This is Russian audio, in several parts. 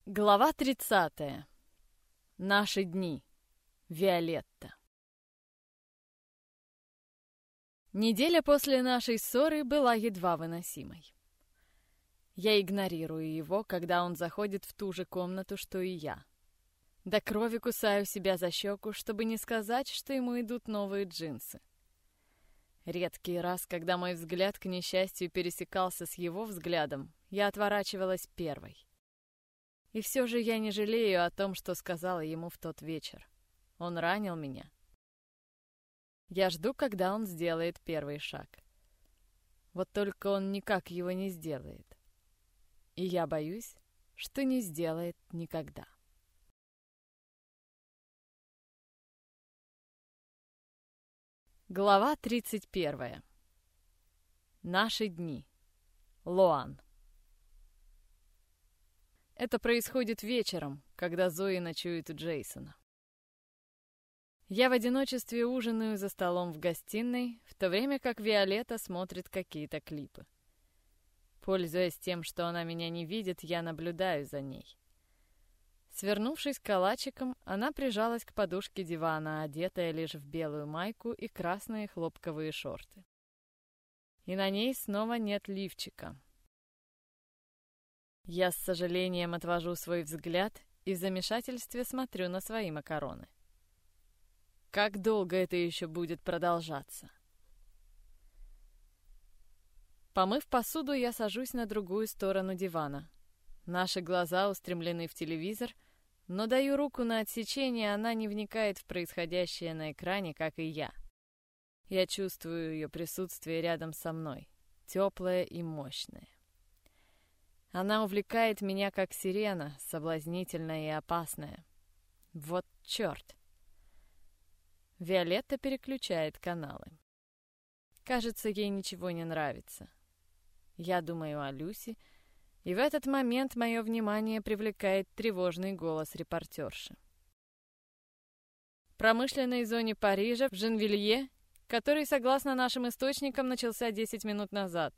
Глава 30. Наши дни. Виолетта. Неделя после нашей ссоры была едва выносимой. Я игнорирую его, когда он заходит в ту же комнату, что и я. До крови кусаю себя за щеку, чтобы не сказать, что ему идут новые джинсы. Редкий раз, когда мой взгляд, к несчастью, пересекался с его взглядом, я отворачивалась первой. И все же я не жалею о том, что сказала ему в тот вечер. Он ранил меня. Я жду, когда он сделает первый шаг. Вот только он никак его не сделает. И я боюсь, что не сделает никогда. Глава 31. Наши дни. Лоан. Это происходит вечером, когда Зои ночует у Джейсона. Я в одиночестве ужинаю за столом в гостиной, в то время как Виолетта смотрит какие-то клипы. Пользуясь тем, что она меня не видит, я наблюдаю за ней. Свернувшись калачиком, она прижалась к подушке дивана, одетая лишь в белую майку и красные хлопковые шорты. И на ней снова нет лифчика. Я с сожалением отвожу свой взгляд и в замешательстве смотрю на свои макароны. Как долго это еще будет продолжаться? Помыв посуду, я сажусь на другую сторону дивана. Наши глаза устремлены в телевизор, но даю руку на отсечение, она не вникает в происходящее на экране, как и я. Я чувствую ее присутствие рядом со мной, теплое и мощное. Она увлекает меня, как сирена, соблазнительная и опасная. Вот черт! Виолетта переключает каналы. Кажется, ей ничего не нравится. Я думаю о Люси, и в этот момент мое внимание привлекает тревожный голос репортерши. В промышленной зоне Парижа, в Женвилье, который, согласно нашим источникам, начался 10 минут назад.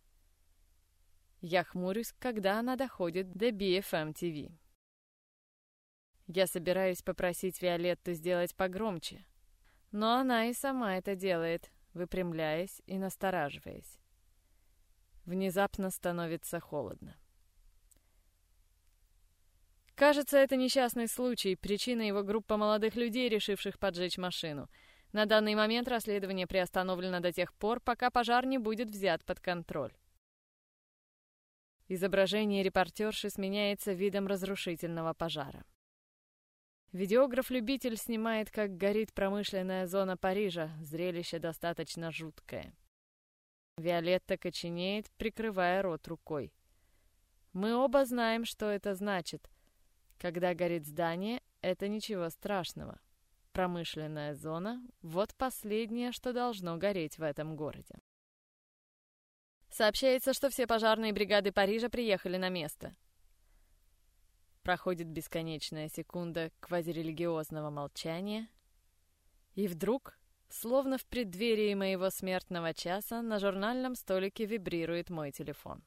Я хмурюсь, когда она доходит до BFM TV. Я собираюсь попросить Виолетту сделать погромче, но она и сама это делает, выпрямляясь и настораживаясь. Внезапно становится холодно. Кажется, это несчастный случай, причина его группа молодых людей, решивших поджечь машину. На данный момент расследование приостановлено до тех пор, пока пожар не будет взят под контроль. Изображение репортерши сменяется видом разрушительного пожара. Видеограф-любитель снимает, как горит промышленная зона Парижа, зрелище достаточно жуткое. Виолетта коченеет, прикрывая рот рукой. Мы оба знаем, что это значит. Когда горит здание, это ничего страшного. Промышленная зона — вот последнее, что должно гореть в этом городе. Сообщается, что все пожарные бригады Парижа приехали на место. Проходит бесконечная секунда квазирелигиозного молчания, и вдруг, словно в преддверии моего смертного часа, на журнальном столике вибрирует мой телефон.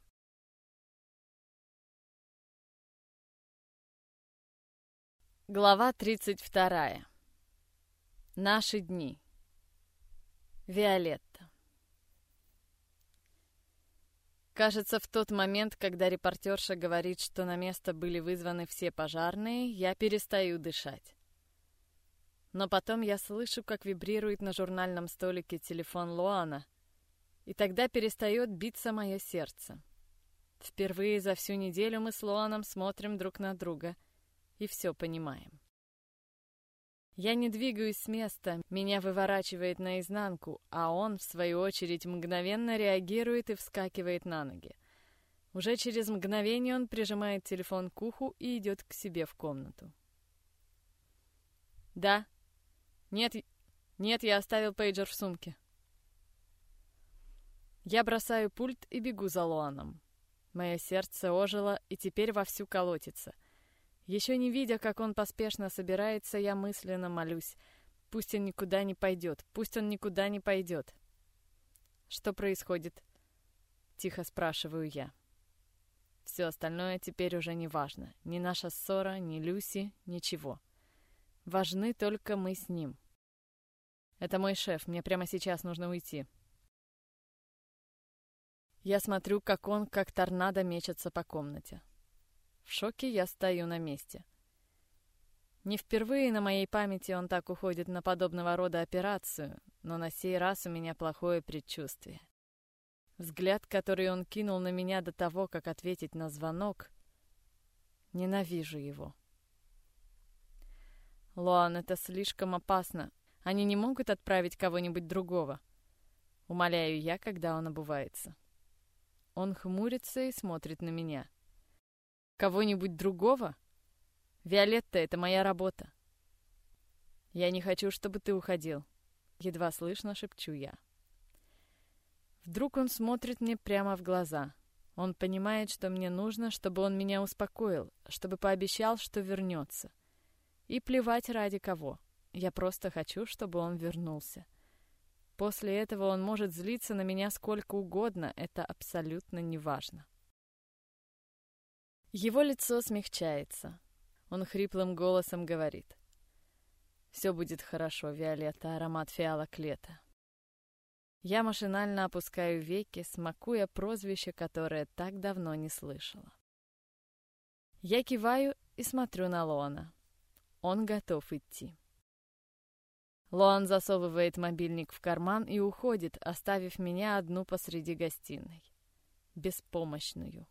Глава 32. Наши дни. Виолетта. Кажется, в тот момент, когда репортерша говорит, что на место были вызваны все пожарные, я перестаю дышать. Но потом я слышу, как вибрирует на журнальном столике телефон Лоана, и тогда перестает биться мое сердце. Впервые за всю неделю мы с Лоаном смотрим друг на друга и все понимаем. Я не двигаюсь с места, меня выворачивает наизнанку, а он, в свою очередь, мгновенно реагирует и вскакивает на ноги. Уже через мгновение он прижимает телефон к уху и идет к себе в комнату. «Да. Нет, я оставил пейджер в сумке». Я бросаю пульт и бегу за Лоаном. Мое сердце ожило и теперь вовсю колотится. Еще не видя, как он поспешно собирается, я мысленно молюсь. Пусть он никуда не пойдет, пусть он никуда не пойдет. «Что происходит?» — тихо спрашиваю я. Все остальное теперь уже не важно. Ни наша ссора, ни Люси, ничего. Важны только мы с ним. Это мой шеф, мне прямо сейчас нужно уйти. Я смотрю, как он, как торнадо, мечется по комнате. В шоке я стою на месте. Не впервые на моей памяти он так уходит на подобного рода операцию, но на сей раз у меня плохое предчувствие. Взгляд, который он кинул на меня до того, как ответить на звонок, ненавижу его. Лоан, это слишком опасно. Они не могут отправить кого-нибудь другого. Умоляю я, когда он обувается. Он хмурится и смотрит на меня. Кого-нибудь другого? Виолетта, это моя работа. Я не хочу, чтобы ты уходил. Едва слышно шепчу я. Вдруг он смотрит мне прямо в глаза. Он понимает, что мне нужно, чтобы он меня успокоил, чтобы пообещал, что вернется. И плевать ради кого. Я просто хочу, чтобы он вернулся. После этого он может злиться на меня сколько угодно, это абсолютно неважно. Его лицо смягчается. Он хриплым голосом говорит. «Все будет хорошо, Виолетта, аромат фиалок лета». Я машинально опускаю веки, смакуя прозвище, которое так давно не слышала. Я киваю и смотрю на Лоана. Он готов идти. Лоан засовывает мобильник в карман и уходит, оставив меня одну посреди гостиной. Беспомощную.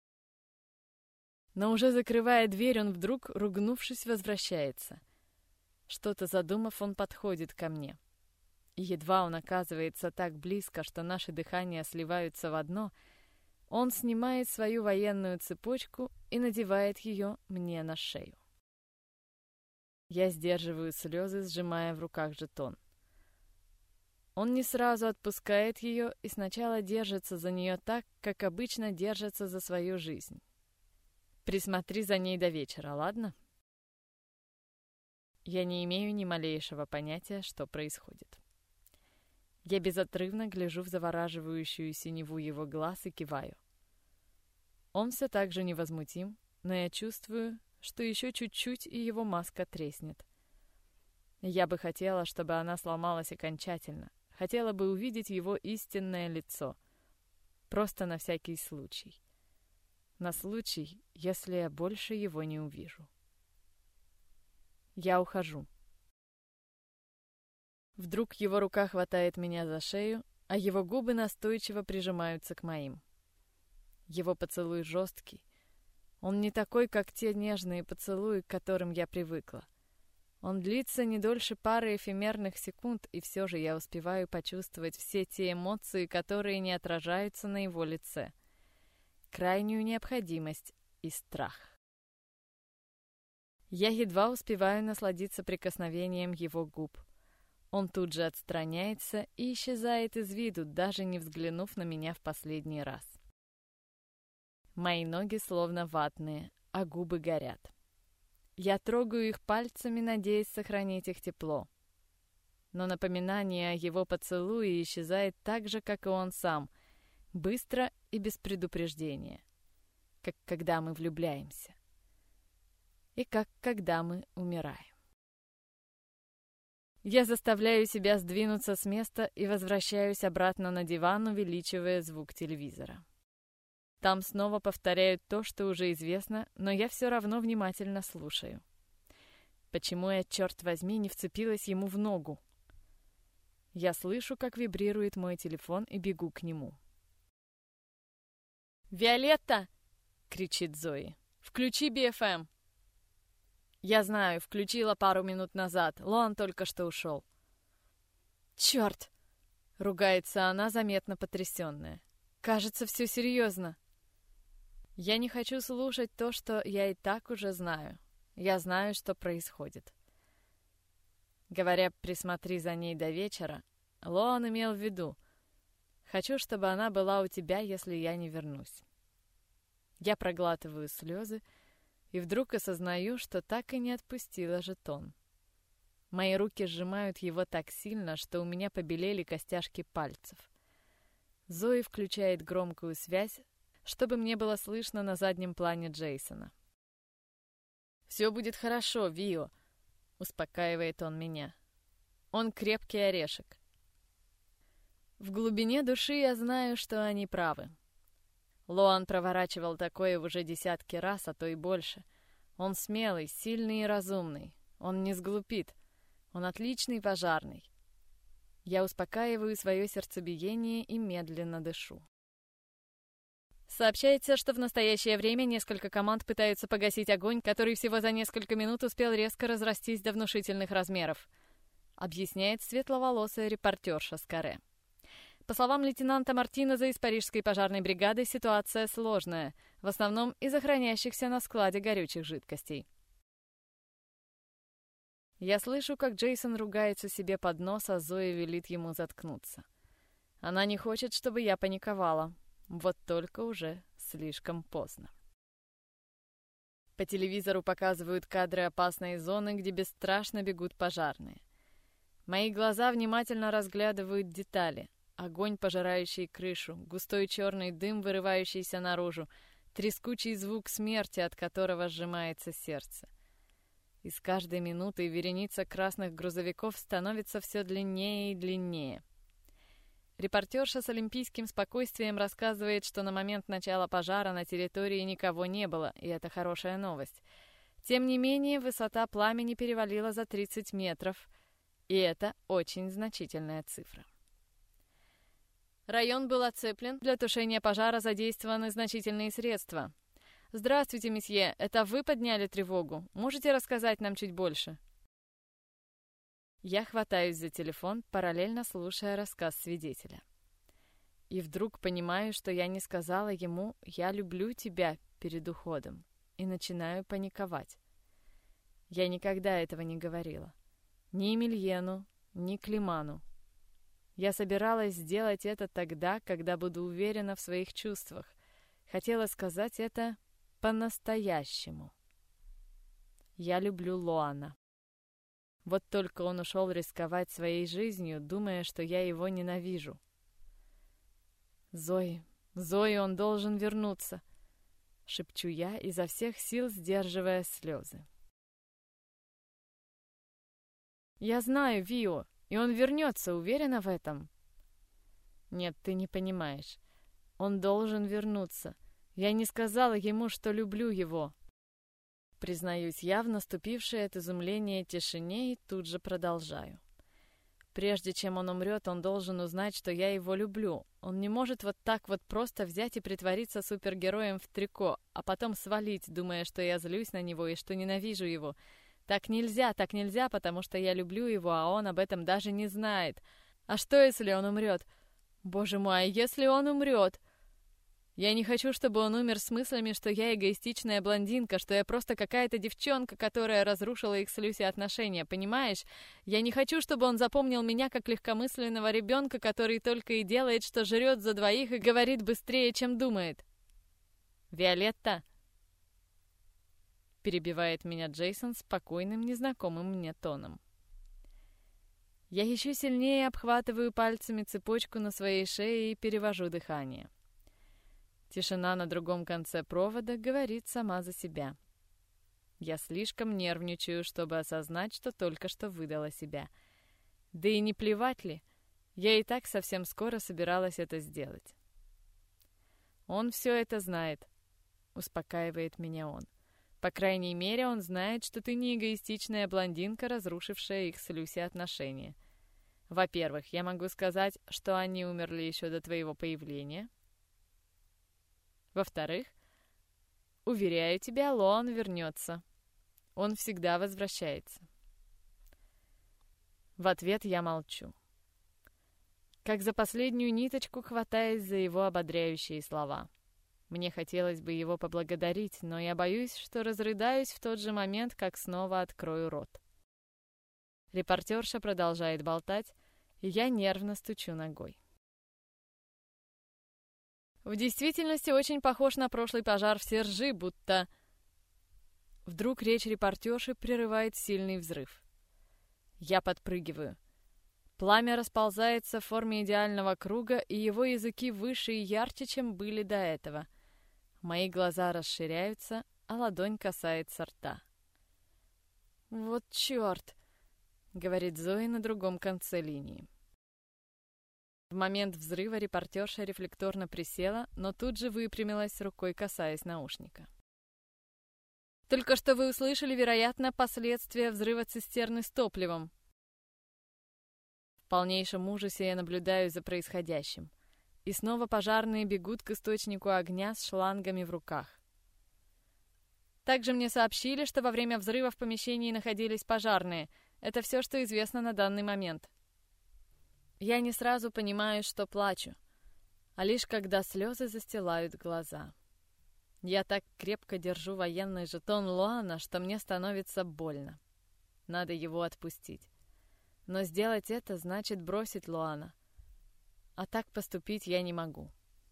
Но уже закрывая дверь, он вдруг, ругнувшись, возвращается. Что-то задумав, он подходит ко мне. И едва он оказывается так близко, что наши дыхания сливаются в одно, он снимает свою военную цепочку и надевает ее мне на шею. Я сдерживаю слезы, сжимая в руках жетон. Он не сразу отпускает ее и сначала держится за нее так, как обычно держится за свою жизнь. Присмотри за ней до вечера, ладно? Я не имею ни малейшего понятия, что происходит. Я безотрывно гляжу в завораживающую синеву его глаз и киваю. Он все так же невозмутим, но я чувствую, что еще чуть-чуть, и его маска треснет. Я бы хотела, чтобы она сломалась окончательно. Хотела бы увидеть его истинное лицо. Просто на всякий случай. На случай, если я больше его не увижу. Я ухожу. Вдруг его рука хватает меня за шею, а его губы настойчиво прижимаются к моим. Его поцелуй жесткий. Он не такой, как те нежные поцелуи, к которым я привыкла. Он длится не дольше пары эфемерных секунд, и все же я успеваю почувствовать все те эмоции, которые не отражаются на его лице. Крайнюю необходимость и страх. Я едва успеваю насладиться прикосновением его губ. Он тут же отстраняется и исчезает из виду, даже не взглянув на меня в последний раз. Мои ноги словно ватные, а губы горят. Я трогаю их пальцами, надеясь сохранить их тепло. Но напоминание о его поцелуе исчезает так же, как и он сам, быстро и без предупреждения, как когда мы влюбляемся, и как когда мы умираем. Я заставляю себя сдвинуться с места и возвращаюсь обратно на диван, увеличивая звук телевизора. Там снова повторяют то, что уже известно, но я все равно внимательно слушаю. Почему я, черт возьми, не вцепилась ему в ногу? Я слышу, как вибрирует мой телефон, и бегу к нему. «Виолетта!» — кричит Зои. «Включи BFM!» Я знаю, включила пару минут назад. Лоан только что ушел. «Черт!» — ругается она, заметно потрясенная. «Кажется, все серьезно». Я не хочу слушать то, что я и так уже знаю. Я знаю, что происходит. Говоря «присмотри за ней до вечера», Лоан имел в виду: «Хочу, чтобы она была у тебя, если я не вернусь». Я проглатываю слезы и вдруг осознаю, что так и не отпустила жетон. Мои руки сжимают его так сильно, что у меня побелели костяшки пальцев. Зои включает громкую связь, чтобы мне было слышно на заднем плане Джейсона. «Все будет хорошо, Вио», — успокаивает он меня. Он крепкий орешек. В глубине души я знаю, что они правы. Лоан проворачивал такое уже десятки раз, а то и больше. Он смелый, сильный и разумный. Он не сглупит. Он отличный пожарный. Я успокаиваю свое сердцебиение и медленно дышу. Сообщается, что в настоящее время несколько команд пытаются погасить огонь, который всего за несколько минут успел резко разрастись до внушительных размеров, объясняет светловолосая репортерша с каре. По словам лейтенанта Мартинеза из парижской пожарной бригады, ситуация сложная, в основном из-за хранящихся на складе горючих жидкостей. Я слышу, как Джейсон ругается себе под нос, а Зоя велит ему заткнуться. Она не хочет, чтобы я паниковала. Вот только уже слишком поздно. По телевизору показывают кадры опасной зоны, где бесстрашно бегут пожарные. Мои глаза внимательно разглядывают детали. Огонь, пожирающий крышу, густой черный дым, вырывающийся наружу, трескучий звук смерти, от которого сжимается сердце. И с каждой минутой вереница красных грузовиков становится все длиннее и длиннее. Репортерша с олимпийским спокойствием рассказывает, что на момент начала пожара на территории никого не было, и это хорошая новость. Тем не менее, высота пламени перевалила за 30 метров, и это очень значительная цифра. Район был оцеплен, для тушения пожара задействованы значительные средства. «Здравствуйте, месье, это вы подняли тревогу? Можете рассказать нам чуть больше?» Я хватаюсь за телефон, параллельно слушая рассказ свидетеля. И вдруг понимаю, что я не сказала ему «я люблю тебя» перед уходом, и начинаю паниковать. Я никогда этого не говорила. Ни Эмильену, ни Климану. Я собиралась сделать это тогда, когда буду уверена в своих чувствах. Хотела сказать это по-настоящему. Я люблю Лоана. Вот только он ушел рисковать своей жизнью, думая, что я его ненавижу. «Зои, он должен вернуться!» — шепчу я, изо всех сил сдерживая слезы. «Я знаю, Вио, и он вернется, уверена в этом?» «Нет, ты не понимаешь. Он должен вернуться. Я не сказала ему, что люблю его». Признаюсь я в наступившей от изумления тишине и тут же продолжаю. Прежде чем он умрет, он должен узнать, что я его люблю. Он не может вот так вот просто взять и притвориться супергероем в трико, а потом свалить, думая, что я злюсь на него и что ненавижу его. Так нельзя, потому что я люблю его, а он об этом даже не знает. А что, если он умрет? Боже мой, а если он умрет? Я не хочу, чтобы он умер с мыслями, что я эгоистичная блондинка, что я просто какая-то девчонка, которая разрушила их с Люси отношения, понимаешь? Я не хочу, чтобы он запомнил меня как легкомысленного ребенка, который только и делает, что жрет за двоих и говорит быстрее, чем думает. «Виолетта!» — перебивает меня Джейсон спокойным, незнакомым мне тоном. Я еще сильнее обхватываю пальцами цепочку на своей шее и перевожу дыхание. Тишина на другом конце провода говорит сама за себя. Я слишком нервничаю, чтобы осознать, что только что выдала себя. Да и не плевать ли, я и так совсем скоро собиралась это сделать. «Он все это знает», — успокаивает меня он. «По крайней мере, он знает, что ты не эгоистичная блондинка, разрушившая их с Люси отношения. Во-первых, я могу сказать, что они умерли еще до твоего появления. Во-вторых, уверяю тебя, Лоан вернется. Он всегда возвращается». В ответ я молчу. Как за последнюю ниточку, хватаясь за его ободряющие слова. Мне хотелось бы его поблагодарить, но я боюсь, что разрыдаюсь в тот же момент, как снова открою рот. Репортерша продолжает болтать, и я нервно стучу ногой. В действительности очень похож на прошлый пожар в Сержи, будто... Вдруг речь репортерши прерывает сильный взрыв. Я подпрыгиваю. Пламя расползается в форме идеального круга, и его языки выше и ярче, чем были до этого. Мои глаза расширяются, а ладонь касается рта. «Вот черт!» — говорит Зои на другом конце линии. В момент взрыва репортерша рефлекторно присела, но тут же выпрямилась, рукой касаясь наушника. «Только что вы услышали, вероятно, последствия взрыва цистерны с топливом». В полнейшем ужасе я наблюдаю за происходящим. И снова пожарные бегут к источнику огня с шлангами в руках. Также мне сообщили, что во время взрыва в помещении находились пожарные. Это все, что известно на данный момент. Я не сразу понимаю, что плачу, а лишь когда слезы застилают глаза. Я так крепко держу военный жетон Лоана, что мне становится больно. Надо его отпустить. Но сделать это значит бросить Лоана. А так поступить я не могу.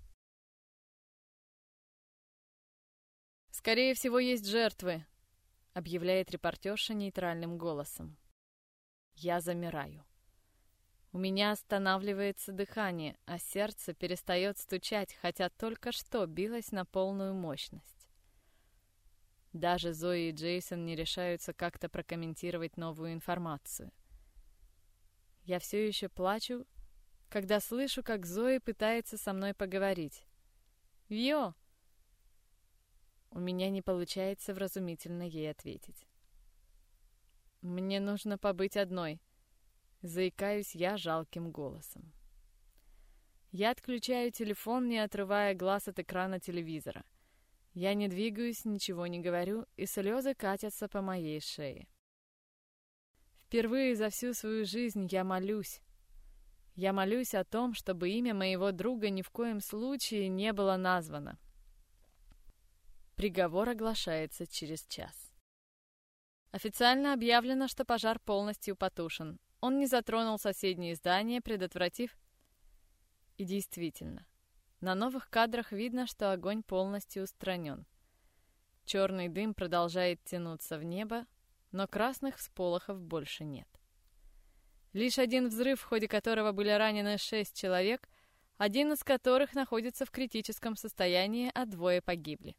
«Скорее всего, есть жертвы», — объявляет репортерша нейтральным голосом. Я замираю. У меня останавливается дыхание, а сердце перестает стучать, хотя только что билось на полную мощность. Даже Зои и Джейсон не решаются как-то прокомментировать новую информацию. Я все еще плачу, когда слышу, как Зои пытается со мной поговорить. «Вьё!» У меня не получается вразумительно ей ответить. «Мне нужно побыть одной», — заикаюсь я жалким голосом. Я отключаю телефон, не отрывая глаз от экрана телевизора. Я не двигаюсь, ничего не говорю, и слезы катятся по моей шее. Впервые за всю свою жизнь я молюсь. Я молюсь о том, чтобы имя моего друга ни в коем случае не было названо. Приговор оглашается через час. Официально объявлено, что пожар полностью потушен. Он не затронул соседние здания, предотвратив... И действительно, на новых кадрах видно, что огонь полностью устранен. Черный дым продолжает тянуться в небо, но красных всполохов больше нет. Лишь один взрыв, в ходе которого были ранены 6 человек, один из которых находится в критическом состоянии, а 2 погибли.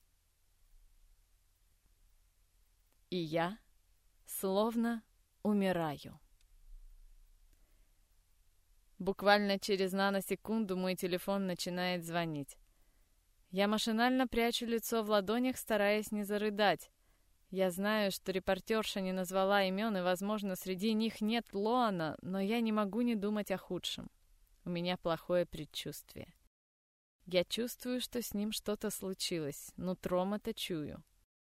И я словно умираю. Буквально через наносекунду мой телефон начинает звонить. Я машинально прячу лицо в ладонях, стараясь не зарыдать. Я знаю, что репортерша не назвала имен, и, возможно, среди них нет Лоана, но я не могу не думать о худшем. У меня плохое предчувствие. Я чувствую, что с ним что-то случилось, нутром это чую.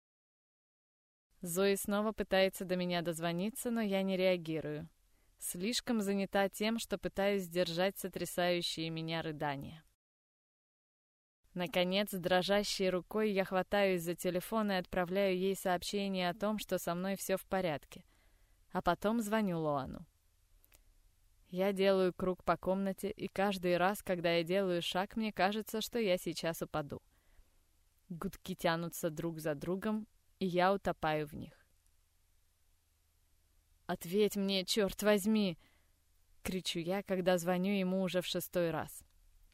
Зои снова пытается до меня дозвониться, но я не реагирую. Слишком занята тем, что пытаюсь сдержать сотрясающие меня рыдания. Наконец, дрожащей рукой я хватаюсь за телефон и отправляю ей сообщение о том, что со мной все в порядке. А потом звоню Лоану. Я делаю круг по комнате, и каждый раз, когда я делаю шаг, мне кажется, что я сейчас упаду. Гудки тянутся друг за другом, и я утопаю в них. «Ответь мне, черт возьми!» — кричу я, когда звоню ему уже в 6-й раз.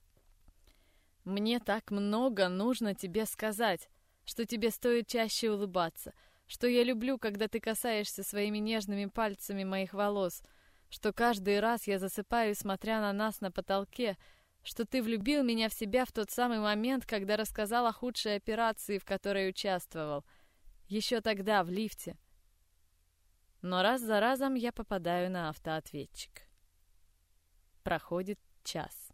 «Мне так много нужно тебе сказать, что тебе стоит чаще улыбаться, что я люблю, когда ты касаешься своими нежными пальцами моих волос, что каждый раз я засыпаю, смотря на нас на потолке, что ты влюбил меня в себя в тот самый момент, когда рассказал о худшей операции, в которой участвовал, еще тогда, в лифте». Но раз за разом я попадаю на автоответчик. Проходит час.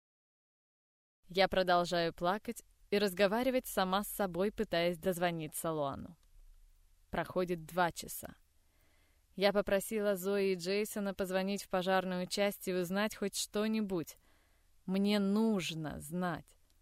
Я продолжаю плакать и разговаривать сама с собой, пытаясь дозвониться Лоану. Проходит 2 часа. Я попросила Зои и Джейсона позвонить в пожарную часть и узнать хоть что-нибудь. Мне нужно знать.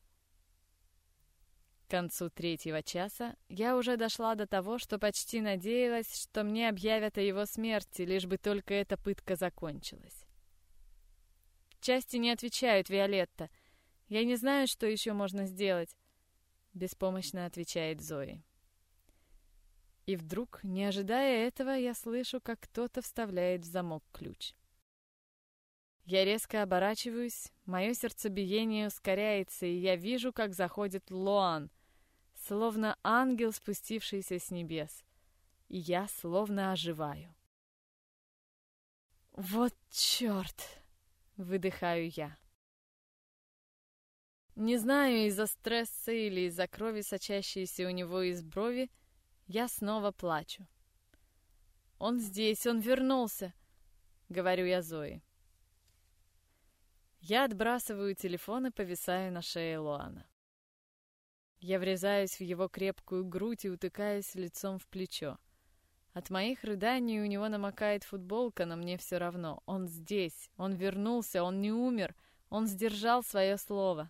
К концу 3-го часа я уже дошла до того, что почти надеялась, что мне объявят о его смерти, лишь бы только эта пытка закончилась. «В части не отвечают, Виолетта. Я не знаю, что еще можно сделать», — беспомощно отвечает Зои. И вдруг, не ожидая этого, я слышу, как кто-то вставляет в замок ключ. Я резко оборачиваюсь, мое сердцебиение ускоряется, и я вижу, как заходит Лоан. словно ангел, спустившийся с небес, и я словно оживаю. «Вот черт!» — выдыхаю я. Не знаю, из-за стресса или из-за крови, сочащейся у него из брови, я снова плачу. «Он здесь, он вернулся!» — говорю я Зое. Я отбрасываю телефон и повисаю на шее Лоана. Я врезаюсь в его крепкую грудь и утыкаюсь лицом в плечо. От моих рыданий у него намокает футболка, но мне все равно. Он здесь, он вернулся, он не умер, он сдержал свое слово.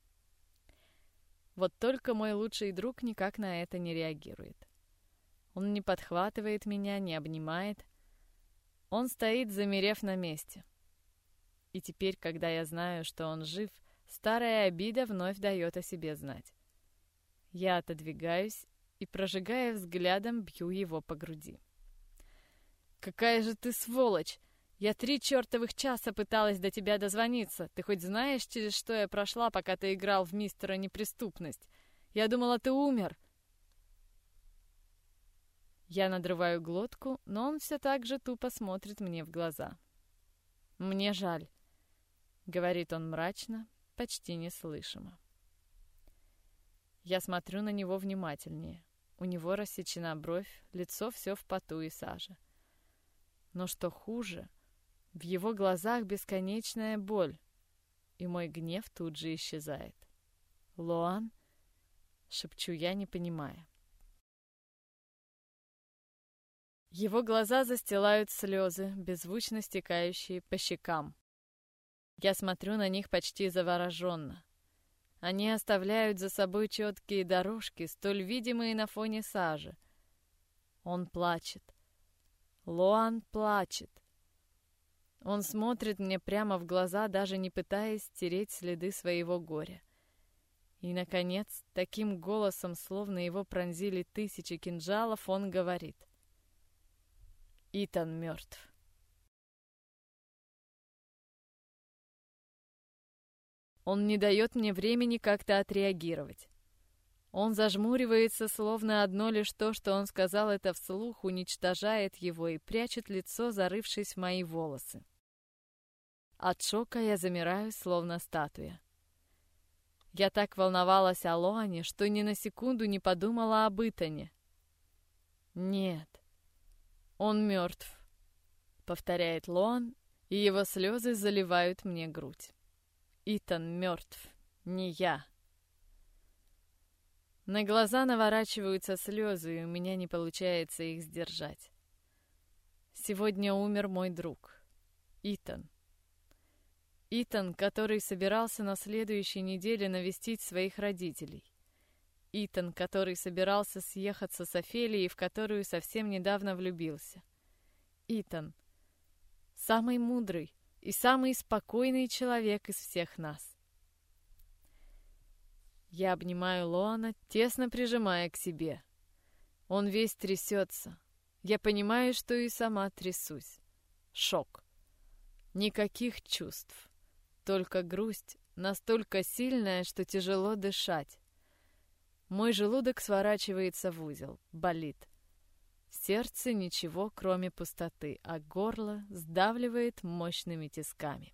Вот только мой лучший друг никак на это не реагирует. Он не подхватывает меня, не обнимает. Он стоит, замерев на месте. И теперь, когда я знаю, что он жив, старая обида вновь дает о себе знать. Я отодвигаюсь и, прожигая взглядом, бью его по груди. «Какая же ты сволочь! Я 3 чертовых часа пыталась до тебя дозвониться. Ты хоть знаешь, через что я прошла, пока ты играл в мистера Неприступность? Я думала, ты умер!» Я надрываю глотку, но он все так же тупо смотрит мне в глаза. «Мне жаль», — говорит он мрачно, почти неслышимо. Я смотрю на него внимательнее. У него рассечена бровь, лицо все в поту и саже. Но что хуже, в его глазах бесконечная боль, и мой гнев тут же исчезает. «Лоан?» — шепчу я, не понимая. Его глаза застилают слезы, беззвучно стекающие по щекам. Я смотрю на них почти завороженно. Они оставляют за собой четкие дорожки, столь видимые на фоне сажи. Он плачет. Лоан плачет. Он смотрит мне прямо в глаза, даже не пытаясь стереть следы своего горя. И, наконец, таким голосом, словно его пронзили 1000 кинжалов, он говорит: «Итан мертв». Он не дает мне времени как-то отреагировать. Он зажмуривается, словно одно лишь то, что он сказал это вслух, уничтожает его, и прячет лицо, зарывшись в мои волосы. От шока я замираю, словно статуя. Я так волновалась о Лоане, что ни на секунду не подумала об Итане. «Нет, он мертв», — повторяет Лоан, и его слезы заливают мне грудь. «Итан мертв, не я». На глаза наворачиваются слезы, и у меня не получается их сдержать. Сегодня умер мой друг, Итан. Итан, который собирался на следующей неделе навестить своих родителей. Итан, который собирался съехаться с Офелией, в которую совсем недавно влюбился. Итан, самый мудрый и самый спокойный человек из всех нас. Я обнимаю Лоана, тесно прижимая к себе. Он весь трясется. Я понимаю, что и сама трясусь. Шок. Никаких чувств. Только грусть, настолько сильная, что тяжело дышать. Мой желудок сворачивается в узел, болит. В сердце ничего, кроме пустоты, а горло сдавливает мощными тисками.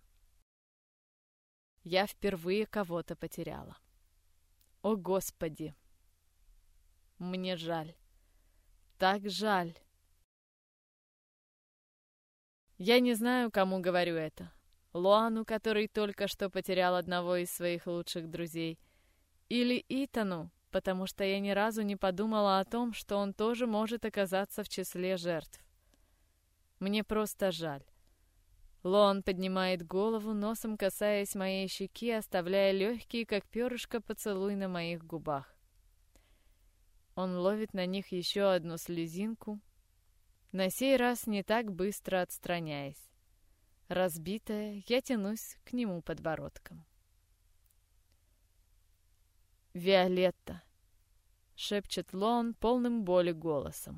Я впервые кого-то потеряла. О, Господи! Мне жаль. Так жаль. Я не знаю, кому говорю это. Лоану, который только что потерял одного из своих лучших друзей, или Итану, потому что я ни разу не подумала о том, что он тоже может оказаться в числе жертв. Мне просто жаль. Лоан поднимает голову, носом касаясь моей щеки, оставляя легкий, как перышко, поцелуй на моих губах. Он ловит на них еще одну слезинку, на сей раз не так быстро отстраняясь. Разбитая, я тянусь к нему подбородком. «Виолетта!» — шепчет Лоан полным боли голосом.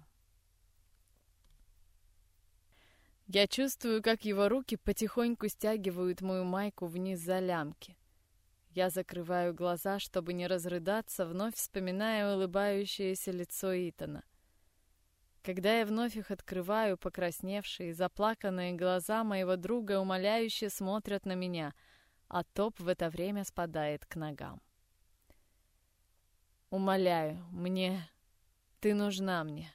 Я чувствую, как его руки потихоньку стягивают мою майку вниз за лямки. Я закрываю глаза, чтобы не разрыдаться, вновь вспоминая улыбающееся лицо Итана. Когда я вновь их открываю, покрасневшие, заплаканные глаза моего друга умоляюще смотрят на меня, а топ в это время спадает к ногам. «Умоляю, ты нужна мне».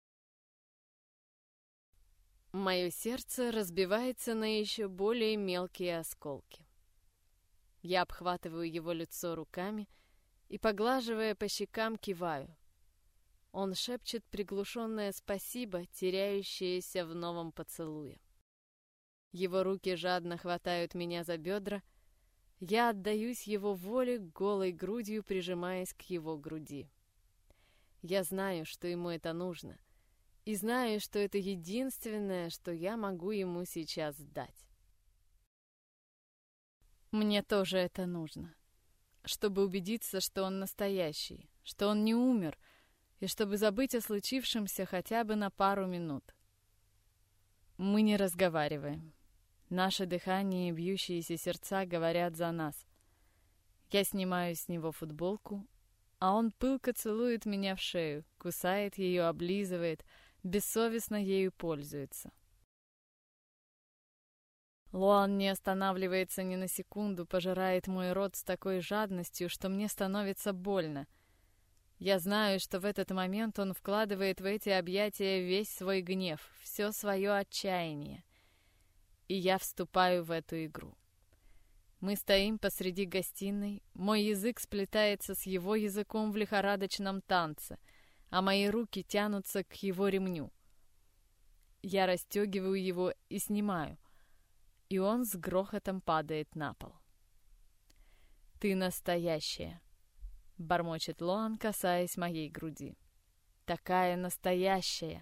Мое сердце разбивается на еще более мелкие осколки. Я обхватываю его лицо руками и, поглаживая по щекам, киваю. Он шепчет приглушенное «спасибо», теряющееся в новом поцелуе. Его руки жадно хватают меня за бедра. Я отдаюсь его воле, голой грудью прижимаясь к его груди. Я знаю, что ему это нужно, и знаю, что это единственное, что я могу ему сейчас дать. Мне тоже это нужно, чтобы убедиться, что он настоящий, что он не умер, и чтобы забыть о случившемся хотя бы на пару минут. Мы не разговариваем. Наше дыхание и бьющиеся сердца говорят за нас. Я снимаю с него футболку, а он пылко целует меня в шею, кусает ее, облизывает, бессовестно ею пользуется. Лоан не останавливается ни на секунду, пожирает мой рот с такой жадностью, что мне становится больно. Я знаю, что в этот момент он вкладывает в эти объятия весь свой гнев, все свое отчаяние. И я вступаю в эту игру. Мы стоим посреди гостиной, мой язык сплетается с его языком в лихорадочном танце, а мои руки тянутся к его ремню. Я расстегиваю его и снимаю, и он с грохотом падает на пол. «Ты настоящая», — бормочет Лоан, касаясь моей груди. «Такая настоящая».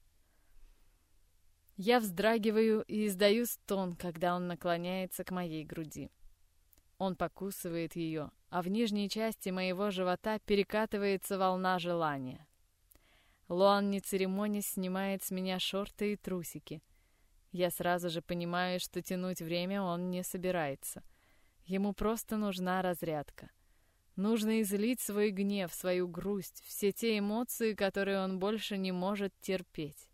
Я вздрагиваю и издаю стон, когда он наклоняется к моей груди. Он покусывает ее, а в нижней части моего живота перекатывается волна желания. Лоан, не церемонясь, снимает с меня шорты и трусики. Я сразу же понимаю, что тянуть время он не собирается. Ему просто нужна разрядка. Нужно излить свой гнев, свою грусть, все те эмоции, которые он больше не может терпеть.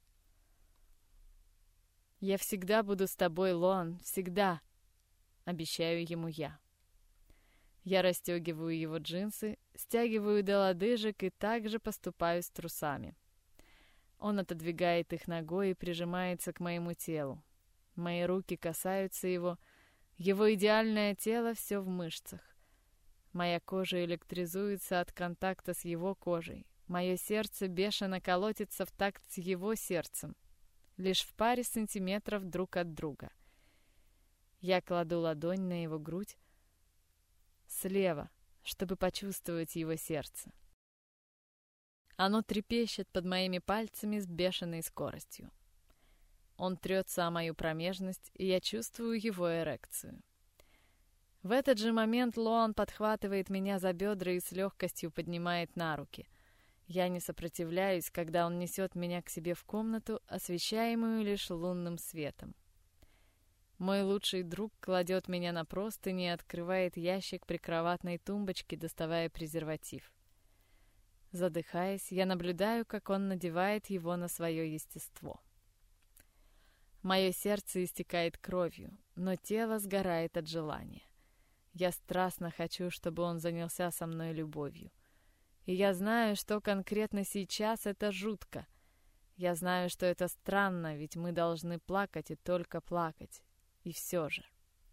«Я всегда буду с тобой, Лоан, всегда», — обещаю ему я. Я расстегиваю его джинсы, стягиваю до лодыжек и также поступаю с трусами. Он отодвигает их ногой и прижимается к моему телу. Мои руки касаются его идеальное тело все в мышцах. Моя кожа электризуется от контакта с его кожей. Мое сердце бешено колотится в такт с его сердцем, лишь в паре сантиметров друг от друга. Я кладу ладонь на его грудь слева, чтобы почувствовать его сердце. Оно трепещет под моими пальцами с бешеной скоростью. Он трется о мою промежность, и я чувствую его эрекцию. В этот же момент Лоан подхватывает меня за бедра и с легкостью поднимает на руки. Я не сопротивляюсь, когда он несет меня к себе в комнату, освещаемую лишь лунным светом. Мой лучший друг кладет меня на простыни и открывает ящик прикроватной тумбочки, доставая презерватив. Задыхаясь, я наблюдаю, как он надевает его на свое естество. Мое сердце истекает кровью, но тело сгорает от желания. Я страстно хочу, чтобы он занялся со мной любовью. И я знаю, что конкретно сейчас это жутко. Я знаю, что это странно, ведь мы должны плакать и только плакать. И все же.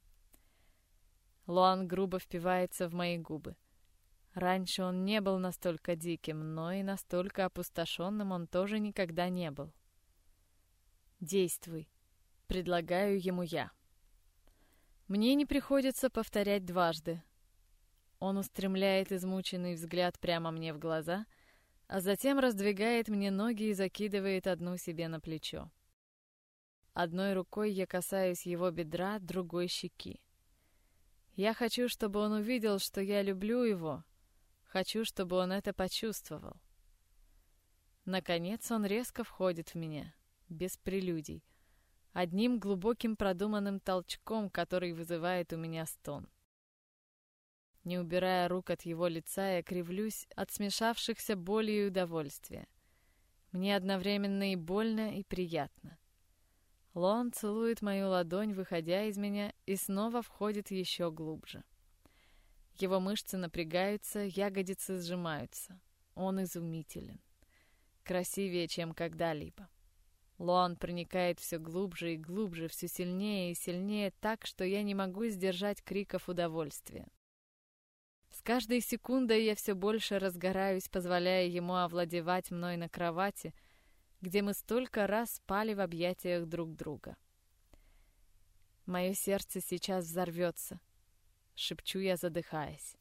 Лоан грубо впивается в мои губы. Раньше он не был настолько диким, но и настолько опустошенным он тоже никогда не был. «Действуй», — предлагаю ему я. Мне не приходится повторять дважды. Он устремляет измученный взгляд прямо мне в глаза, а затем раздвигает мне ноги и закидывает одну себе на плечо. Одной рукой я касаюсь его бедра, другой щеки. Я хочу, чтобы он увидел, что я люблю его. Хочу, чтобы он это почувствовал. Наконец он резко входит в меня, без прелюдий, одним глубоким продуманным толчком, который вызывает у меня стон. Не убирая рук от его лица, я кривлюсь от смешавшихся боли и удовольствия. Мне одновременно и больно, и приятно. Лоан целует мою ладонь, выходя из меня, и снова входит еще глубже. Его мышцы напрягаются, ягодицы сжимаются. Он изумителен. Красивее, чем когда-либо. Лоан проникает все глубже и глубже, все сильнее и сильнее, так, что я не могу сдержать криков удовольствия. С каждой секундой я все больше разгораюсь, позволяя ему овладевать мной на кровати, где мы столько раз спали в объятиях друг друга. Мое сердце сейчас взорвется, шепчу я, задыхаясь.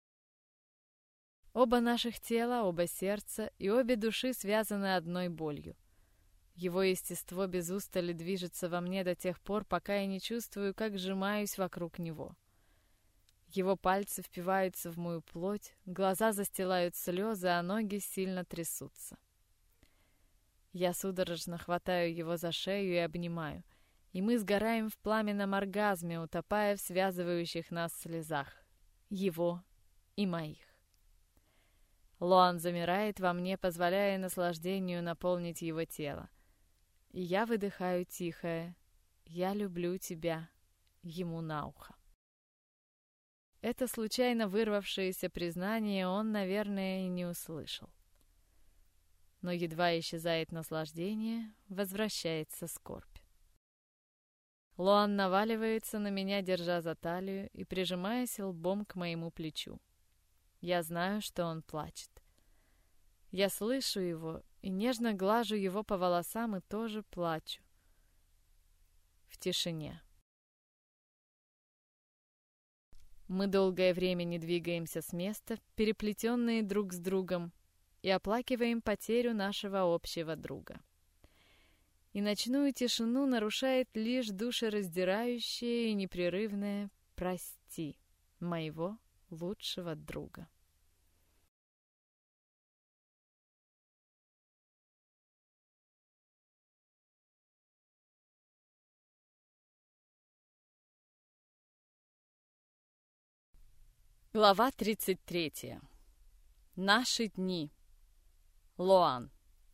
Оба наших тела, оба сердца и обе души связаны одной болью. Его естество без устали движется во мне до тех пор, пока я не чувствую, как сжимаюсь вокруг него. Его пальцы впиваются в мою плоть, глаза застилают слезы, а ноги сильно трясутся. Я судорожно хватаю его за шею и обнимаю, и мы сгораем в пламенном оргазме, утопая в связывающих нас слезах, его и моих. Лоан замирает во мне, позволяя наслаждению наполнить его тело. И я выдыхаю тихое «Я люблю тебя» ему на ухо. Это случайно вырвавшееся признание он, наверное, и не услышал. Но едва исчезает наслаждение, возвращается скорбь. Лоан наваливается на меня, держа за талию и прижимаясь лбом к моему плечу. Я знаю, что он плачет. Я слышу его и нежно глажу его по волосам и тоже плачу. В тишине. Мы долгое время не двигаемся с места, переплетенные друг с другом, и оплакиваем потерю нашего общего друга. И ночную тишину нарушает лишь душераздирающее и непрерывное «прости» моего лучшего друга. Глава 33. Наши дни. Лоан.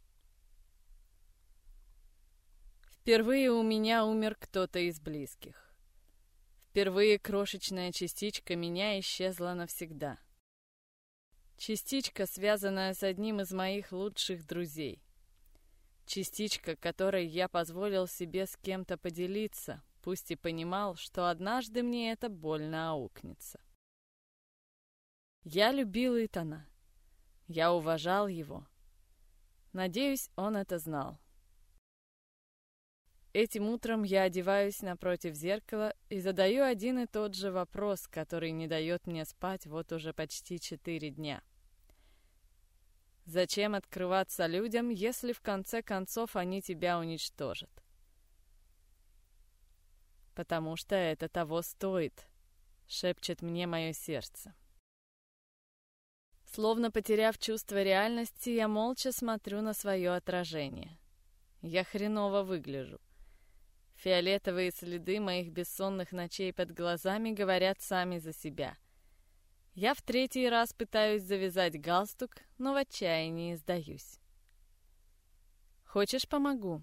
Впервые у меня умер кто-то из близких. Впервые крошечная частичка меня исчезла навсегда. Частичка, связанная с одним из моих лучших друзей. Частичка, которой я позволил себе с кем-то поделиться, пусть и понимал, что однажды мне это больно аукнется. Я любил Итана. Я уважал его. Надеюсь, он это знал. Этим утром я одеваюсь напротив зеркала и задаю один и тот же вопрос, который не дает мне спать вот уже почти 4 дня. Зачем открываться людям, если в конце концов они тебя уничтожат? Потому что это того стоит, шепчет мне мое сердце. Словно потеряв чувство реальности, я молча смотрю на свое отражение. Я хреново выгляжу. Фиолетовые следы моих бессонных ночей под глазами говорят сами за себя. Я в 3-й раз пытаюсь завязать галстук, но в отчаянии сдаюсь. «Хочешь, помогу?»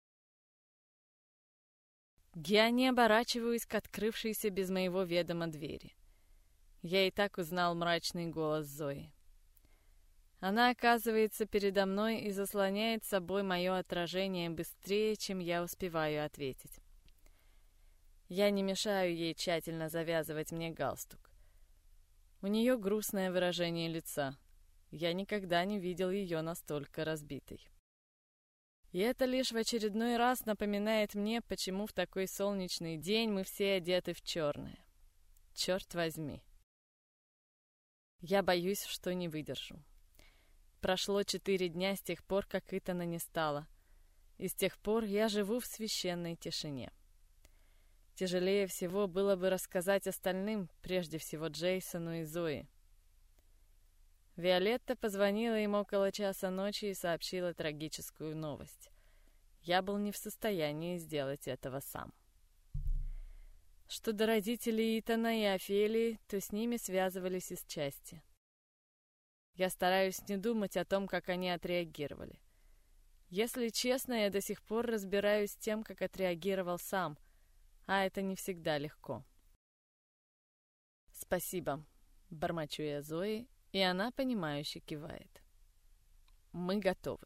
Я не оборачиваюсь к открывшейся без моего ведома двери. Я и так узнал мрачный голос Зои. Она оказывается передо мной и заслоняет собой мое отражение быстрее, чем я успеваю ответить. Я не мешаю ей тщательно завязывать мне галстук. У нее грустное выражение лица. Я никогда не видел ее настолько разбитой. И это лишь в очередной раз напоминает мне, почему в такой солнечный день мы все одеты в черное. Черт возьми. Я боюсь, что не выдержу. Прошло 4 дня с тех пор, как Итана не стало, и с тех пор я живу в священной тишине. Тяжелее всего было бы рассказать остальным, прежде всего Джейсону и Зои. Виолетта позвонила им около часа ночи и сообщила трагическую новость. Я был не в состоянии сделать этого сам. Что до родителей Итана и Офелии, то с ними связывались из части. Я стараюсь не думать о том, как они отреагировали. Если честно, я до сих пор разбираюсь с тем, как отреагировал сам, а это не всегда легко. «Спасибо», — бормочу я Зои, и она, понимающе кивает. «Мы готовы».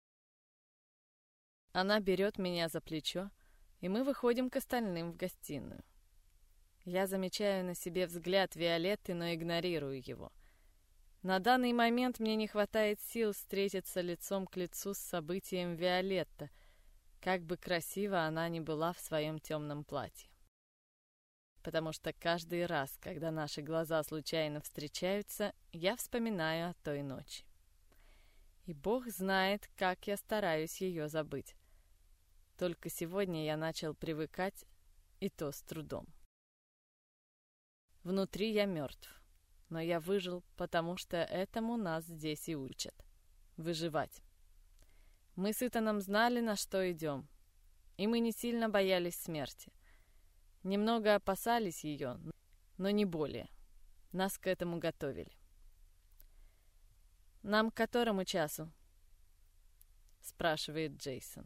Она берет меня за плечо, и мы выходим к остальным в гостиную. Я замечаю на себе взгляд Виолетты, но игнорирую его. На данный момент мне не хватает сил встретиться лицом к лицу с событием Виолетта, как бы красиво она ни была в своем темном платье. Потому что каждый раз, когда наши глаза случайно встречаются, я вспоминаю о той ночи. И Бог знает, как я стараюсь ее забыть. Только сегодня я начал привыкать, и то с трудом. Внутри я мертв, но я выжил, потому что этому нас здесь и учат. Выживать. Мы с Итаном знали, на что идем, и мы не сильно боялись смерти. Немного опасались ее, но не более. Нас к этому готовили. «Нам к которому часу?» — спрашивает Джейсон.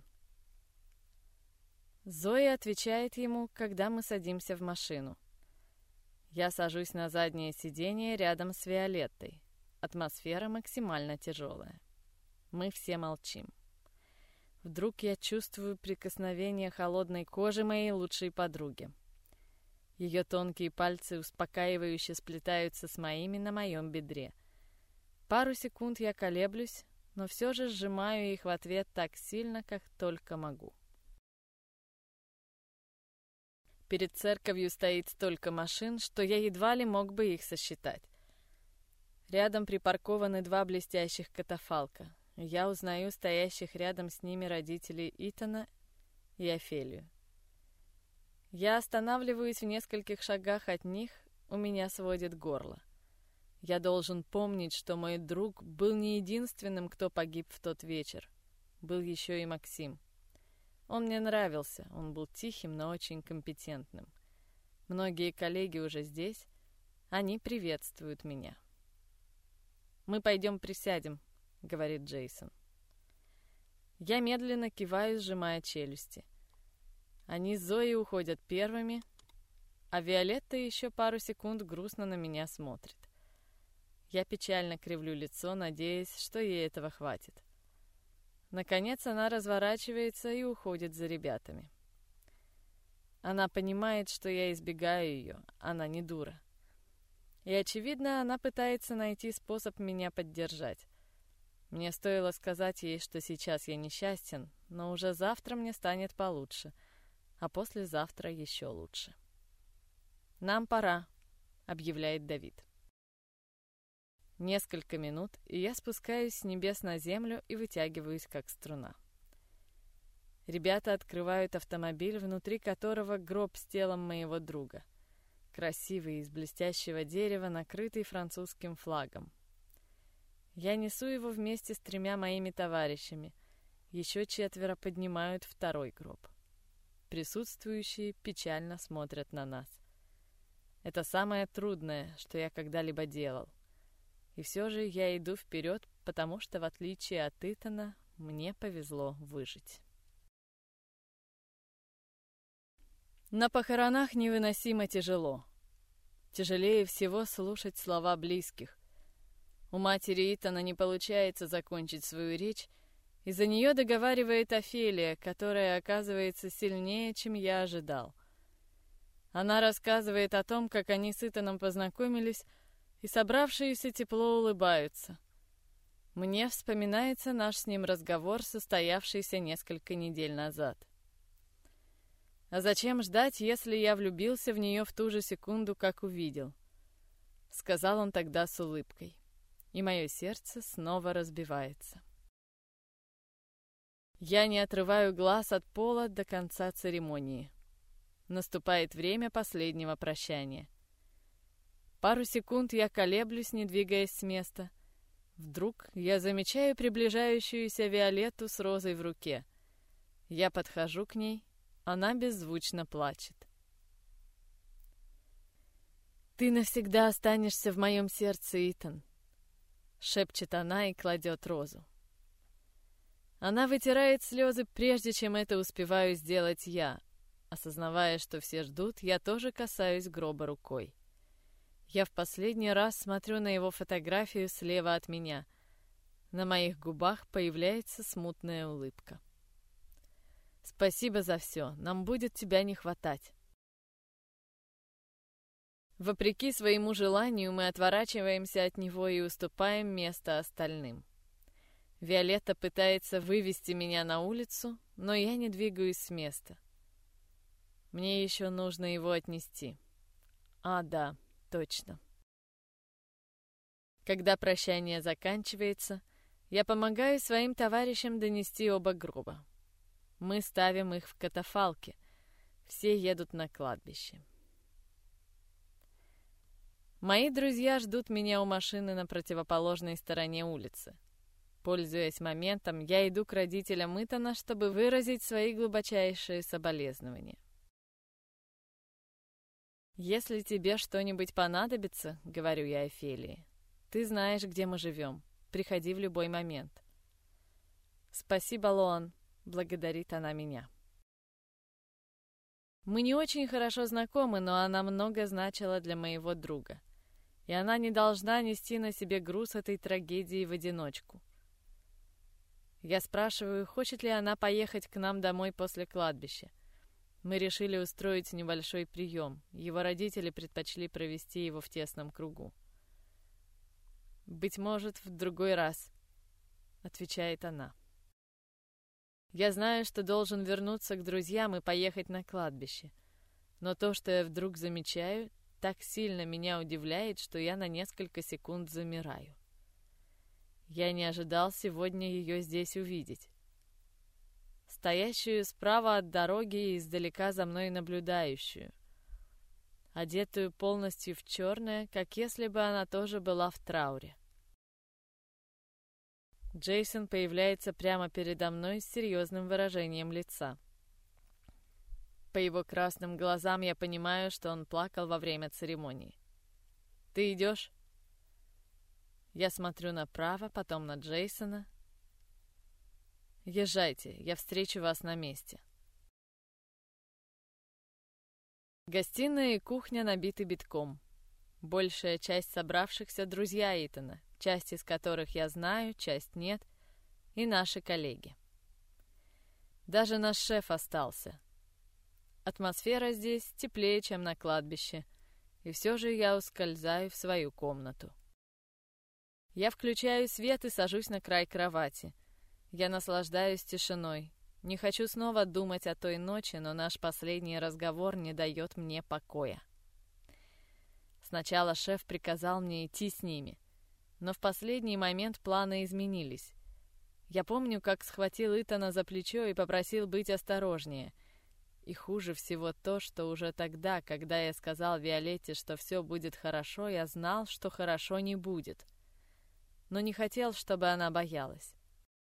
Зоя отвечает ему, когда мы садимся в машину. Я сажусь на заднее сиденье рядом с Виолеттой. Атмосфера максимально тяжелая. Мы все молчим. Вдруг я чувствую прикосновение холодной кожи моей лучшей подруги. Ее тонкие пальцы успокаивающе сплетаются с моими на моем бедре. Пару секунд я колеблюсь, но все же сжимаю их в ответ так сильно, как только могу. Перед церковью стоит столько машин, что я едва ли мог бы их сосчитать. Рядом припаркованы 2 блестящих катафалка. Я узнаю стоящих рядом с ними родителей Итана и Офелию. Я останавливаюсь в нескольких шагах от них, у меня сводит горло. Я должен помнить, что мой друг был не единственным, кто погиб в тот вечер. Был еще и Максим. Он мне нравился, он был тихим, но очень компетентным. Многие коллеги уже здесь, они приветствуют меня. «Мы пойдем присядем», — говорит Джейсон. Я медленно киваю, сжимая челюсти. Они с Зоей уходят первыми, а Виолетта еще пару секунд грустно на меня смотрит. Я печально кривлю лицо, надеясь, что ей этого хватит. Наконец она разворачивается и уходит за ребятами. Она понимает, что я избегаю ее, она не дура. И, очевидно, она пытается найти способ меня поддержать. Мне стоило сказать ей, что сейчас я несчастен, но уже завтра мне станет получше, а послезавтра еще лучше. «Нам пора», — объявляет Давид. Несколько минут, и я спускаюсь с небес на землю и вытягиваюсь, как струна. Ребята открывают автомобиль, внутри которого гроб с телом моего друга. Красивый, из блестящего дерева, накрытый французским флагом. Я несу его вместе с 3 моими товарищами. Еще 4 поднимают второй гроб. Присутствующие печально смотрят на нас. Это самое трудное, что я когда-либо делал. И все же я иду вперед, потому что, в отличие от Итана, мне повезло выжить. На похоронах невыносимо тяжело. Тяжелее всего слушать слова близких. У матери Итана не получается закончить свою речь, и за нее договаривает Офелия, которая оказывается сильнее, чем я ожидал. Она рассказывает о том, как они с Итаном познакомились, и собравшиеся тепло улыбаются. Мне вспоминается наш с ним разговор, состоявшийся несколько недель назад. «А зачем ждать, если я влюбился в нее в ту же секунду, как увидел?» — сказал он тогда с улыбкой, и мое сердце снова разбивается. Я не отрываю глаз от пола до конца церемонии. Наступает время последнего прощания. Пару секунд я колеблюсь, не двигаясь с места. Вдруг я замечаю приближающуюся Виолетту с розой в руке. Я подхожу к ней, она беззвучно плачет. «Ты навсегда останешься в моем сердце, Итан», — шепчет она и кладет розу. Она вытирает слезы, прежде чем это успеваю сделать я. Осознавая, что все ждут, я тоже касаюсь гроба рукой. Я в последний раз смотрю на его фотографию слева от меня. На моих губах появляется смутная улыбка. «Спасибо за все, нам будет тебя не хватать». Вопреки своему желанию мы отворачиваемся от него и уступаем место остальным. Виолетта пытается вывести меня на улицу, но я не двигаюсь с места. Мне еще нужно его отнести. А, да, точно. Когда прощание заканчивается, я помогаю своим товарищам донести оба гроба. Мы ставим их в катафалке. Все едут на кладбище. Мои друзья ждут меня у машины на противоположной стороне улицы. Пользуясь моментом, я иду к родителям Итана, чтобы выразить свои глубочайшие соболезнования. «Если тебе что-нибудь понадобится, — говорю я Офелии, — ты знаешь, где мы живем. Приходи в любой момент». «Спасибо, Лоан», — благодарит она меня. Мы не очень хорошо знакомы, но она много значила для моего друга. И она не должна нести на себе груз этой трагедии в одиночку. Я спрашиваю, хочет ли она поехать к нам домой после кладбища. Мы решили устроить небольшой прием. Его родители предпочли провести его в тесном кругу. «Быть может, в другой раз», — отвечает она. Я знаю, что должен вернуться к друзьям и поехать на кладбище. Но то, что я вдруг замечаю, так сильно меня удивляет, что я на несколько секунд замираю. Я не ожидал сегодня ее здесь увидеть. Стоящую справа от дороги и издалека за мной наблюдающую. Одетую полностью в черное, как если бы она тоже была в трауре. Джейсон появляется прямо передо мной с серьезным выражением лица. По его красным глазам я понимаю, что он плакал во время церемонии. «Ты идешь?» Я смотрю направо, потом на Джейсона. «Езжайте, я встречу вас на месте». Гостиная и кухня набиты битком. Большая часть собравшихся — друзья Итана, часть из которых я знаю, часть нет, и наши коллеги. Даже наш шеф остался. Атмосфера здесь теплее, чем на кладбище, и все же я ускользаю в свою комнату. Я включаю свет и сажусь на край кровати. Я наслаждаюсь тишиной. Не хочу снова думать о той ночи, но наш последний разговор не дает мне покоя. Сначала шеф приказал мне идти с ними, но в последний момент планы изменились. Я помню, как схватил Итана за плечо и попросил быть осторожнее. И хуже всего то, что уже тогда, когда я сказал Виолетте, что все будет хорошо, я знал, что хорошо не будет. Но не хотел, чтобы она боялась.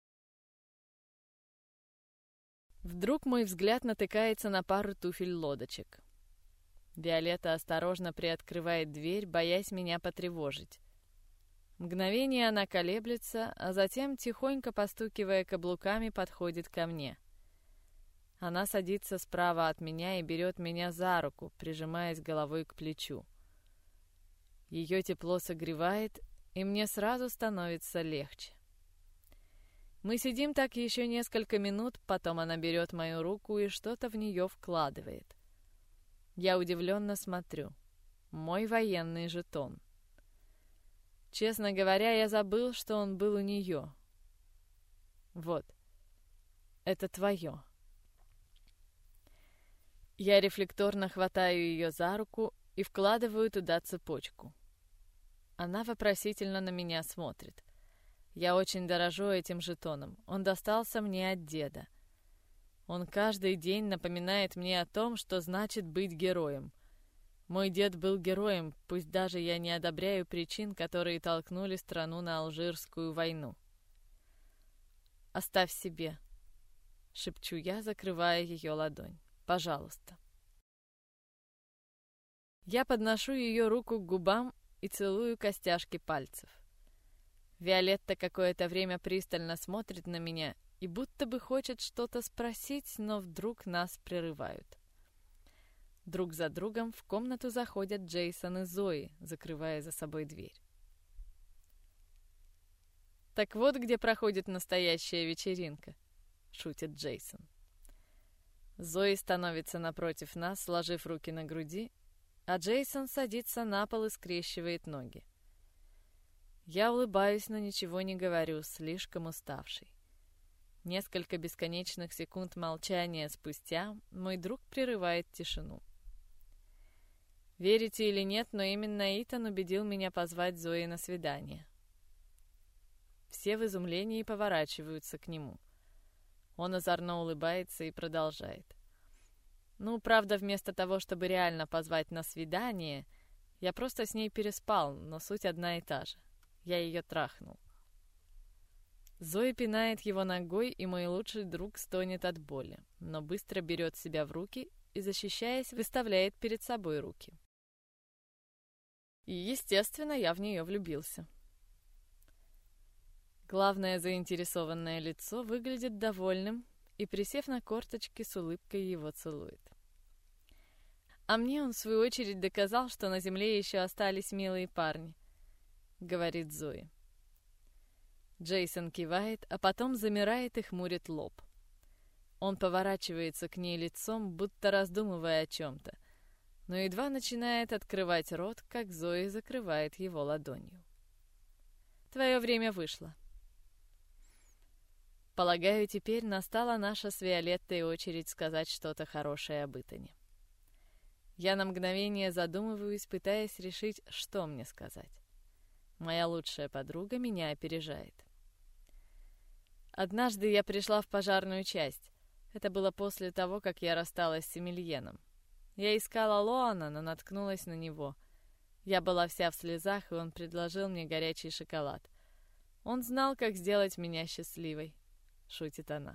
Вдруг мой взгляд натыкается на пару туфель-лодочек. Виолетта осторожно приоткрывает дверь, боясь меня потревожить. Мгновение она колеблется, а затем, тихонько постукивая каблуками, подходит ко мне. Она садится справа от меня и берет меня за руку, прижимаясь головой к плечу. Ее тепло согревает, и мне сразу становится легче. Мы сидим так еще несколько минут, потом она берет мою руку и что-то в нее вкладывает. Я удивленно смотрю. Мой военный жетон. Честно говоря, я забыл, что он был у нее. Вот. Это твое. Я рефлекторно хватаю ее за руку и вкладываю туда цепочку. Она вопросительно на меня смотрит. Я очень дорожу этим жетоном. Он достался мне от деда. Он каждый день напоминает мне о том, что значит быть героем. Мой дед был героем, пусть даже я не одобряю причин, которые толкнули страну на Алжирскую войну. «Оставь себе», — шепчу я, закрывая ее ладонь. «Пожалуйста». Я подношу ее руку к губам и целую костяшки пальцев. Виолетта какое-то время пристально смотрит на меня и будто бы хочет что-то спросить, но вдруг нас прерывают. Друг за другом в комнату заходят Джейсон и Зои, закрывая за собой дверь. «Так вот, где проходит настоящая вечеринка», — шутит Джейсон. Зои становится напротив нас, сложив руки на груди, а Джейсон садится на пол и скрещивает ноги. Я улыбаюсь, но ничего не говорю, слишком уставший. Несколько бесконечных секунд молчания спустя мой друг прерывает тишину. Верите или нет, но именно Итан убедил меня позвать Зои на свидание. Все в изумлении поворачиваются к нему. Он озорно улыбается и продолжает. Ну, правда, вместо того, чтобы реально позвать на свидание, я просто с ней переспал, но суть одна и та же. Я ее трахнул. Зои пинает его ногой, и мой лучший друг стонет от боли, но быстро берет себя в руки и, защищаясь, выставляет перед собой руки. И, естественно, я в нее влюбился. Главное заинтересованное лицо выглядит довольным и, присев на корточки, с улыбкой его целует. А мне он, в свою очередь, доказал, что на земле еще остались милые парни, говорит Зои. Джейсон кивает, а потом замирает и хмурит лоб. Он поворачивается к ней лицом, будто раздумывая о чем-то, но едва начинает открывать рот, как Зои закрывает его ладонью. Твое время вышло. Полагаю, теперь настала наша с Виолеттой очередь сказать что-то хорошее об Итане. Я на мгновение задумываюсь, пытаясь решить, что мне сказать. Моя лучшая подруга меня опережает. Однажды я пришла в пожарную часть. Это было после того, как я рассталась с Эмильеном. Я искала Лоана, но наткнулась на него. Я была вся в слезах, и он предложил мне горячий шоколад. Он знал, как сделать меня счастливой, шутит она.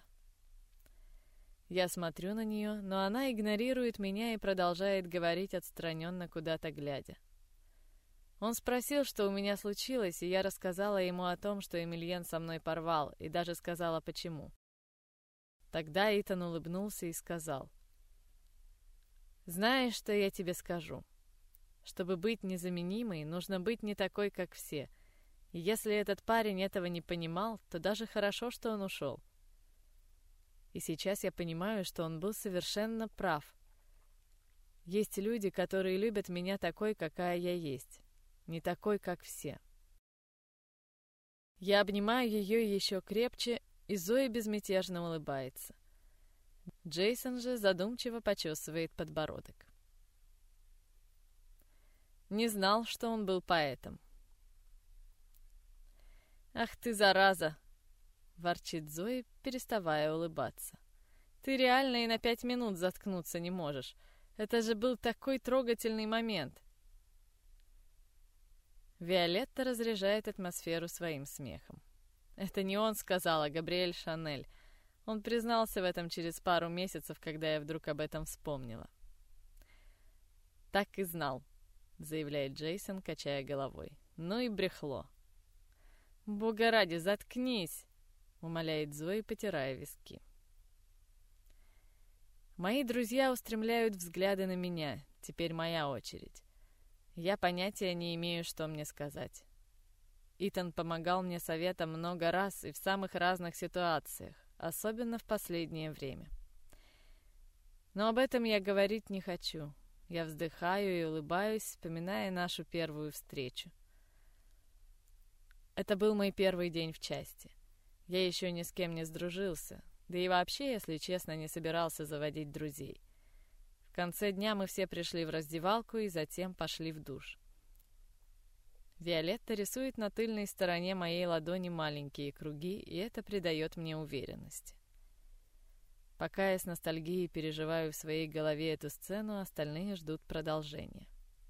Я смотрю на нее, но она игнорирует меня и продолжает говорить отстраненно, куда-то глядя. Он спросил, что у меня случилось, и я рассказала ему о том, что Эмильен со мной порвал, и даже сказала, почему. Тогда Итан улыбнулся и сказал: «Знаешь, что я тебе скажу? Чтобы быть незаменимой, нужно быть не такой, как все. И если этот парень этого не понимал, то даже хорошо, что он ушел». И сейчас я понимаю, что он был совершенно прав. Есть люди, которые любят меня такой, какая я есть. Не такой, как все. Я обнимаю ее еще крепче, и Зои безмятежно улыбается. Джейсон же задумчиво почесывает подбородок. Не знал, что он был поэтом. «Ах ты, зараза!» — ворчит Зои, переставая улыбаться. «Ты реально и на 5 минут заткнуться не можешь. Это же был такой трогательный момент!» Виолетта разряжает атмосферу своим смехом. «Это не он сказал, а Габриэль Шанель. Он признался в этом через пару месяцев, когда я вдруг об этом вспомнила». «Так и знал», — заявляет Джейсон, качая головой. «Ну и брехло». «Бога ради, заткнись!» — умоляет Зои, потирая виски. Мои друзья устремляют взгляды на меня. Теперь моя очередь. Я понятия не имею, что мне сказать. Итан помогал мне советом много раз и в самых разных ситуациях, особенно в последнее время. Но об этом я говорить не хочу. Я вздыхаю и улыбаюсь, вспоминая нашу первую встречу. Это был мой первый день в части. Я еще ни с кем не сдружился, да и вообще, если честно, не собирался заводить друзей. В конце дня мы все пришли в раздевалку и затем пошли в душ. Виолетта рисует на тыльной стороне моей ладони маленькие круги, и это придает мне уверенности. Пока я с ностальгией переживаю в своей голове эту сцену, остальные ждут продолжения.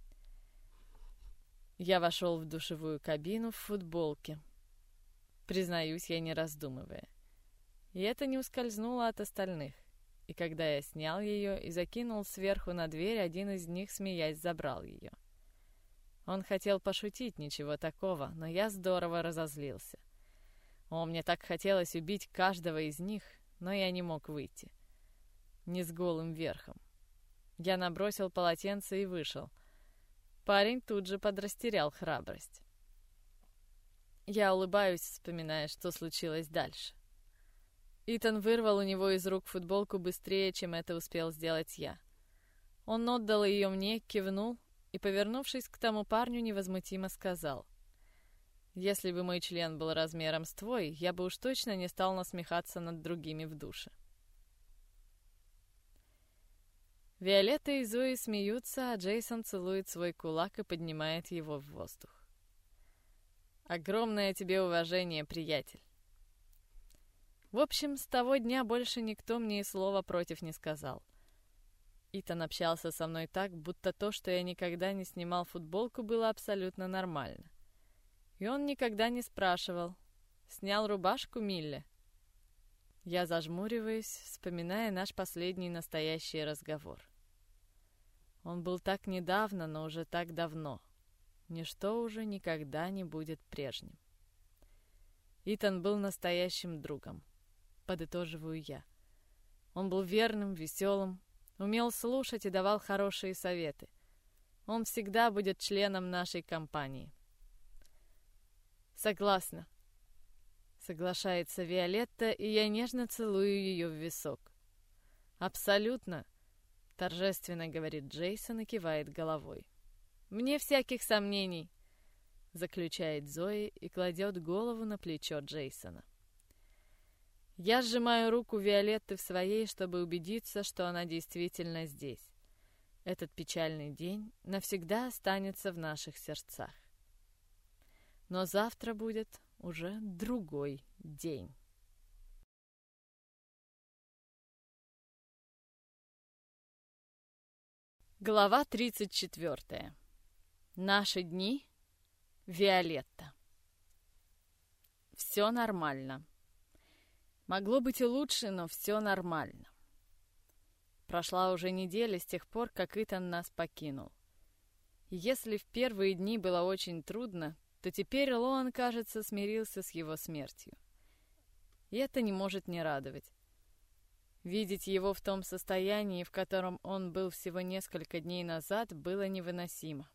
Я вошел в душевую кабину в футболке. Признаюсь, я не раздумывая. И это не ускользнуло от остальных. и когда я снял ее и закинул сверху на дверь, один из них, смеясь, забрал ее. Он хотел пошутить, ничего такого, но я здорово разозлился. Мне так хотелось убить каждого из них, но я не мог выйти. Не с голым верхом. Я набросил полотенце и вышел. Парень тут же подрастерял храбрость. Я улыбаюсь, вспоминая, что случилось дальше. Итан вырвал у него из рук футболку быстрее, чем это успел сделать я. Он отдал ее мне, кивнул и, повернувшись к тому парню, невозмутимо сказал: «Если бы мой член был размером с твой, я бы уж точно не стал насмехаться над другими в душе». Виолетта и Зои смеются, а Джейсон целует свой кулак и поднимает его в воздух. «Огромное тебе уважение, приятель». В общем, с того дня больше никто мне и слова против не сказал. Итан общался со мной так, будто то, что я никогда не снимал футболку, было абсолютно нормально. И он никогда не спрашивал: «Снял рубашку, Милли?» Я зажмуриваюсь, вспоминая наш последний настоящий разговор. Он был так недавно, но уже так давно. Ничто уже никогда не будет прежним. Итан был настоящим другом, подытоживаю я. Он был верным, веселым, умел слушать и давал хорошие советы. Он всегда будет членом нашей компании. «Согласна», — соглашается Виолетта, и я нежно целую ее в висок. «Абсолютно», — торжественно говорит Джейсон и кивает головой. «Вне всяких сомнений», — заключает Зои и кладет голову на плечо Джейсона. Я сжимаю руку Виолетты в своей, чтобы убедиться, что она действительно здесь. Этот печальный день навсегда останется в наших сердцах. Но завтра будет уже другой день. Глава 34. Наши дни. Виолетта. Все нормально. Могло быть и лучше, но все нормально. Прошла уже неделя с тех пор, как Итан нас покинул. И если в первые дни было очень трудно, то теперь Лоан, кажется, смирился с его смертью. И это не может не радовать. Видеть его в том состоянии, в котором он был всего несколько дней назад, было невыносимо.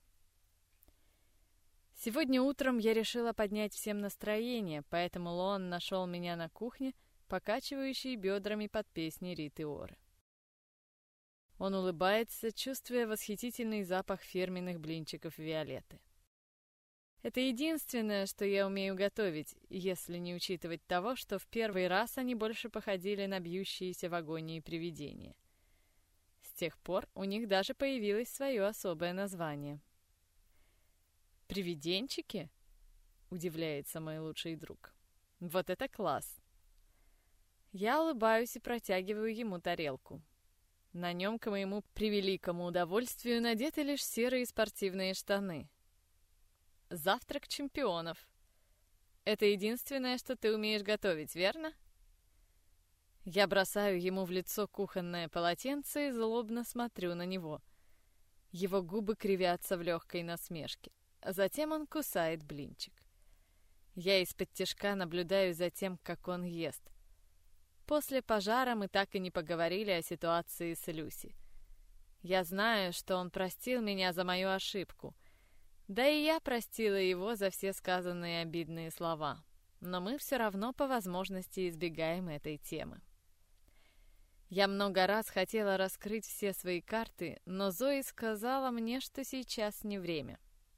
Сегодня утром я решила поднять всем настроение, поэтому Лоан нашел меня на кухне, покачивающей бедрами под песни Риты Оры. Он улыбается, чувствуя восхитительный запах фирменных блинчиков Виолетты. Это единственное, что я умею готовить, если не учитывать того, что в первый раз они больше походили на бьющиеся в агонии привидения. С тех пор у них даже появилось свое особое название. «Привиденчики?» — удивляется мой лучший друг. «Вот это класс!» Я улыбаюсь и протягиваю ему тарелку. На нем, к моему превеликому удовольствию, надеты лишь серые спортивные штаны. Завтрак чемпионов. Это единственное, что ты умеешь готовить, верно? Я бросаю ему в лицо кухонное полотенце и злобно смотрю на него. Его губы кривятся в легкой насмешке. Затем он кусает блинчик. Я исподтишка наблюдаю за тем, как он ест. После пожара мы так и не поговорили о ситуации с Люси. Я знаю, что он простил меня за мою ошибку. Да и я простила его за все сказанные обидные слова. Но мы все равно по возможности избегаем этой темы. Я много раз хотела раскрыть все свои карты, но Зои сказала мне, что сейчас не время.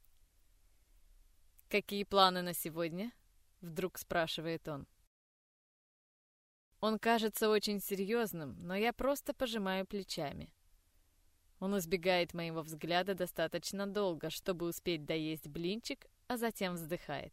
«Какие планы на сегодня?» — вдруг спрашивает он. Он кажется очень серьезным, но я просто пожимаю плечами. Он избегает моего взгляда достаточно долго, чтобы успеть доесть блинчик, а затем вздыхает.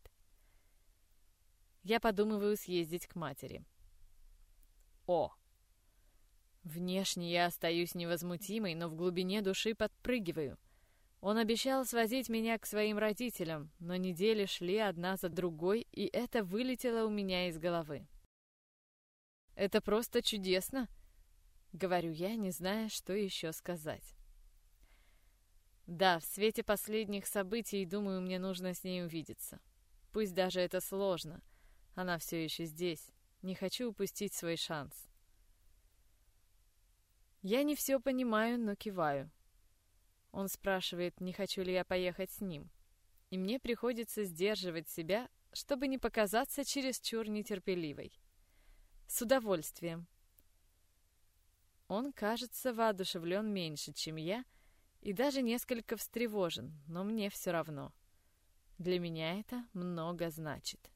Я подумываю съездить к матери. О! Внешне я остаюсь невозмутимой, но в глубине души подпрыгиваю. Он обещал свозить меня к своим родителям, но недели шли одна за другой, и это вылетело у меня из головы. «Это просто чудесно!» Говорю я, не зная, что еще сказать. Да, в свете последних событий, думаю, мне нужно с ней увидеться. Пусть даже это сложно. Она все еще здесь. Не хочу упустить свой шанс. Я не все понимаю, но киваю. Он спрашивает, не хочу ли я поехать с ним. И мне приходится сдерживать себя, чтобы не показаться чересчур нетерпеливой. С удовольствием. Он, кажется, воодушевлен меньше, чем я, и даже несколько встревожен, но мне все равно. Для меня это много значит.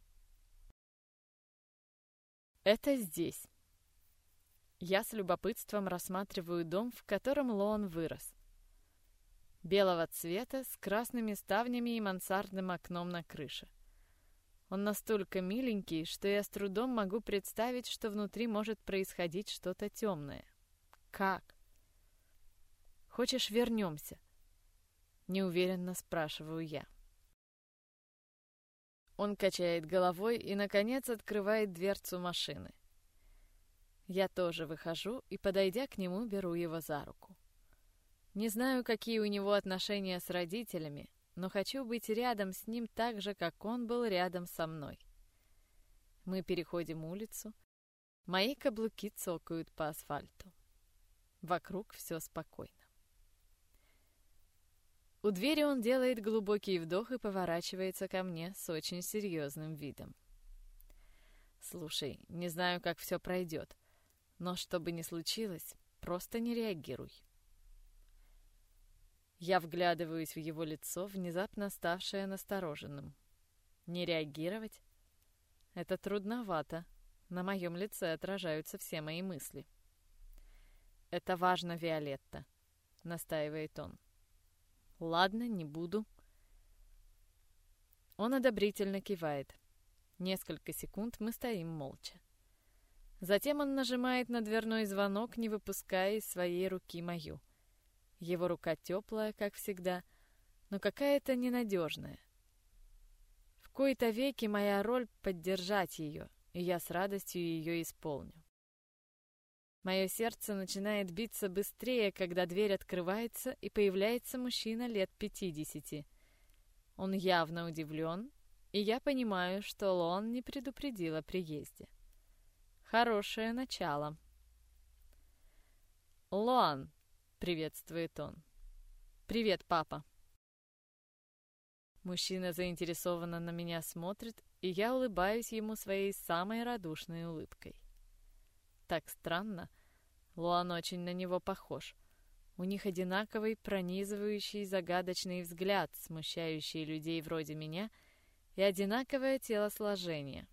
Это здесь. Я с любопытством рассматриваю дом, в котором Лоан вырос. Белого цвета, с красными ставнями и мансардным окном на крыше. Он настолько миленький, что я с трудом могу представить, что внутри может происходить что-то темное. Как? Хочешь, вернемся? Неуверенно спрашиваю я. Он качает головой и, наконец, открывает дверцу машины. Я тоже выхожу и, подойдя к нему, беру его за руку. Не знаю, какие у него отношения с родителями, но хочу быть рядом с ним так же, как он был рядом со мной. Мы переходим улицу. Мои каблуки цокают по асфальту. Вокруг все спокойно. У двери он делает глубокий вдох и поворачивается ко мне с очень серьезным видом. «Слушай, не знаю, как все пройдет, но что бы ни случилось, просто не реагируй». Я вглядываюсь в его лицо, внезапно ставшее настороженным. Не реагировать? Это трудновато. На моем лице отражаются все мои мысли. «Это важно, Виолетта», — настаивает он. «Ладно, не буду». Он одобрительно кивает. Несколько секунд мы стоим молча. Затем он нажимает на дверной звонок, не выпуская из своей руки мою. Его рука теплая, как всегда, но какая-то ненадежная. В кои-то веки моя роль — поддержать ее, и я с радостью ее исполню. Мое сердце начинает биться быстрее, когда дверь открывается, и появляется мужчина лет 50. Он явно удивлен, и я понимаю, что Лоан не предупредил о приезде. Хорошее начало. «Лоан!» — приветствует он. «Привет, папа!» Мужчина заинтересованно на меня смотрит, и я улыбаюсь ему своей самой радушной улыбкой. Так странно. Лоан очень на него похож. У них одинаковый, пронизывающий, загадочный взгляд, смущающий людей вроде меня, и одинаковое телосложение.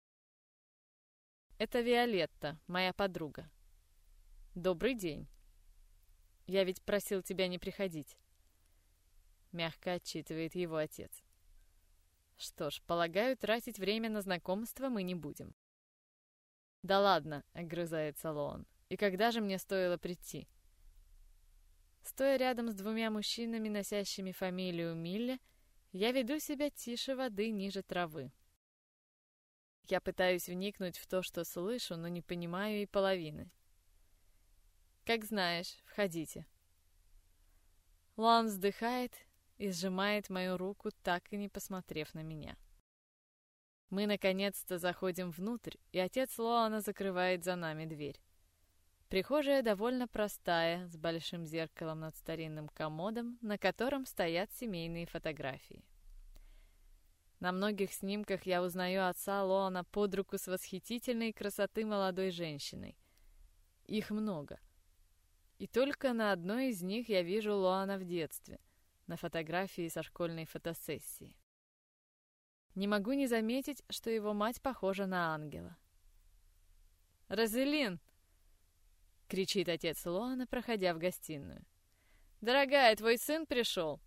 Это Виолетта, моя подруга. Добрый день. Я ведь просил тебя не приходить. Мягко отчитывает его отец. Что ж, полагаю, тратить время на знакомство мы не будем. «Да ладно», — огрызается Лоан. «И когда же мне стоило прийти?» Стоя рядом с двумя мужчинами, носящими фамилию Милле, я веду себя тише воды, ниже травы. Я пытаюсь вникнуть в то, что слышу, но не понимаю и половины. «Как знаешь, входите». Лоан вздыхает и сжимает мою руку, так и не посмотрев на меня. Мы наконец-то заходим внутрь, и отец Лоана закрывает за нами дверь. Прихожая довольно простая, с большим зеркалом над старинным комодом, на котором стоят семейные фотографии. На многих снимках я узнаю отца Лоана под руку с восхитительной красоты молодой женщиной. Их много. И только на одной из них я вижу Лоана в детстве, на фотографии со школьной фотосессии. Не могу не заметить, что его мать похожа на ангела. «Розелин!» — кричит отец Лоана, проходя в гостиную. «Дорогая, твой сын пришел!»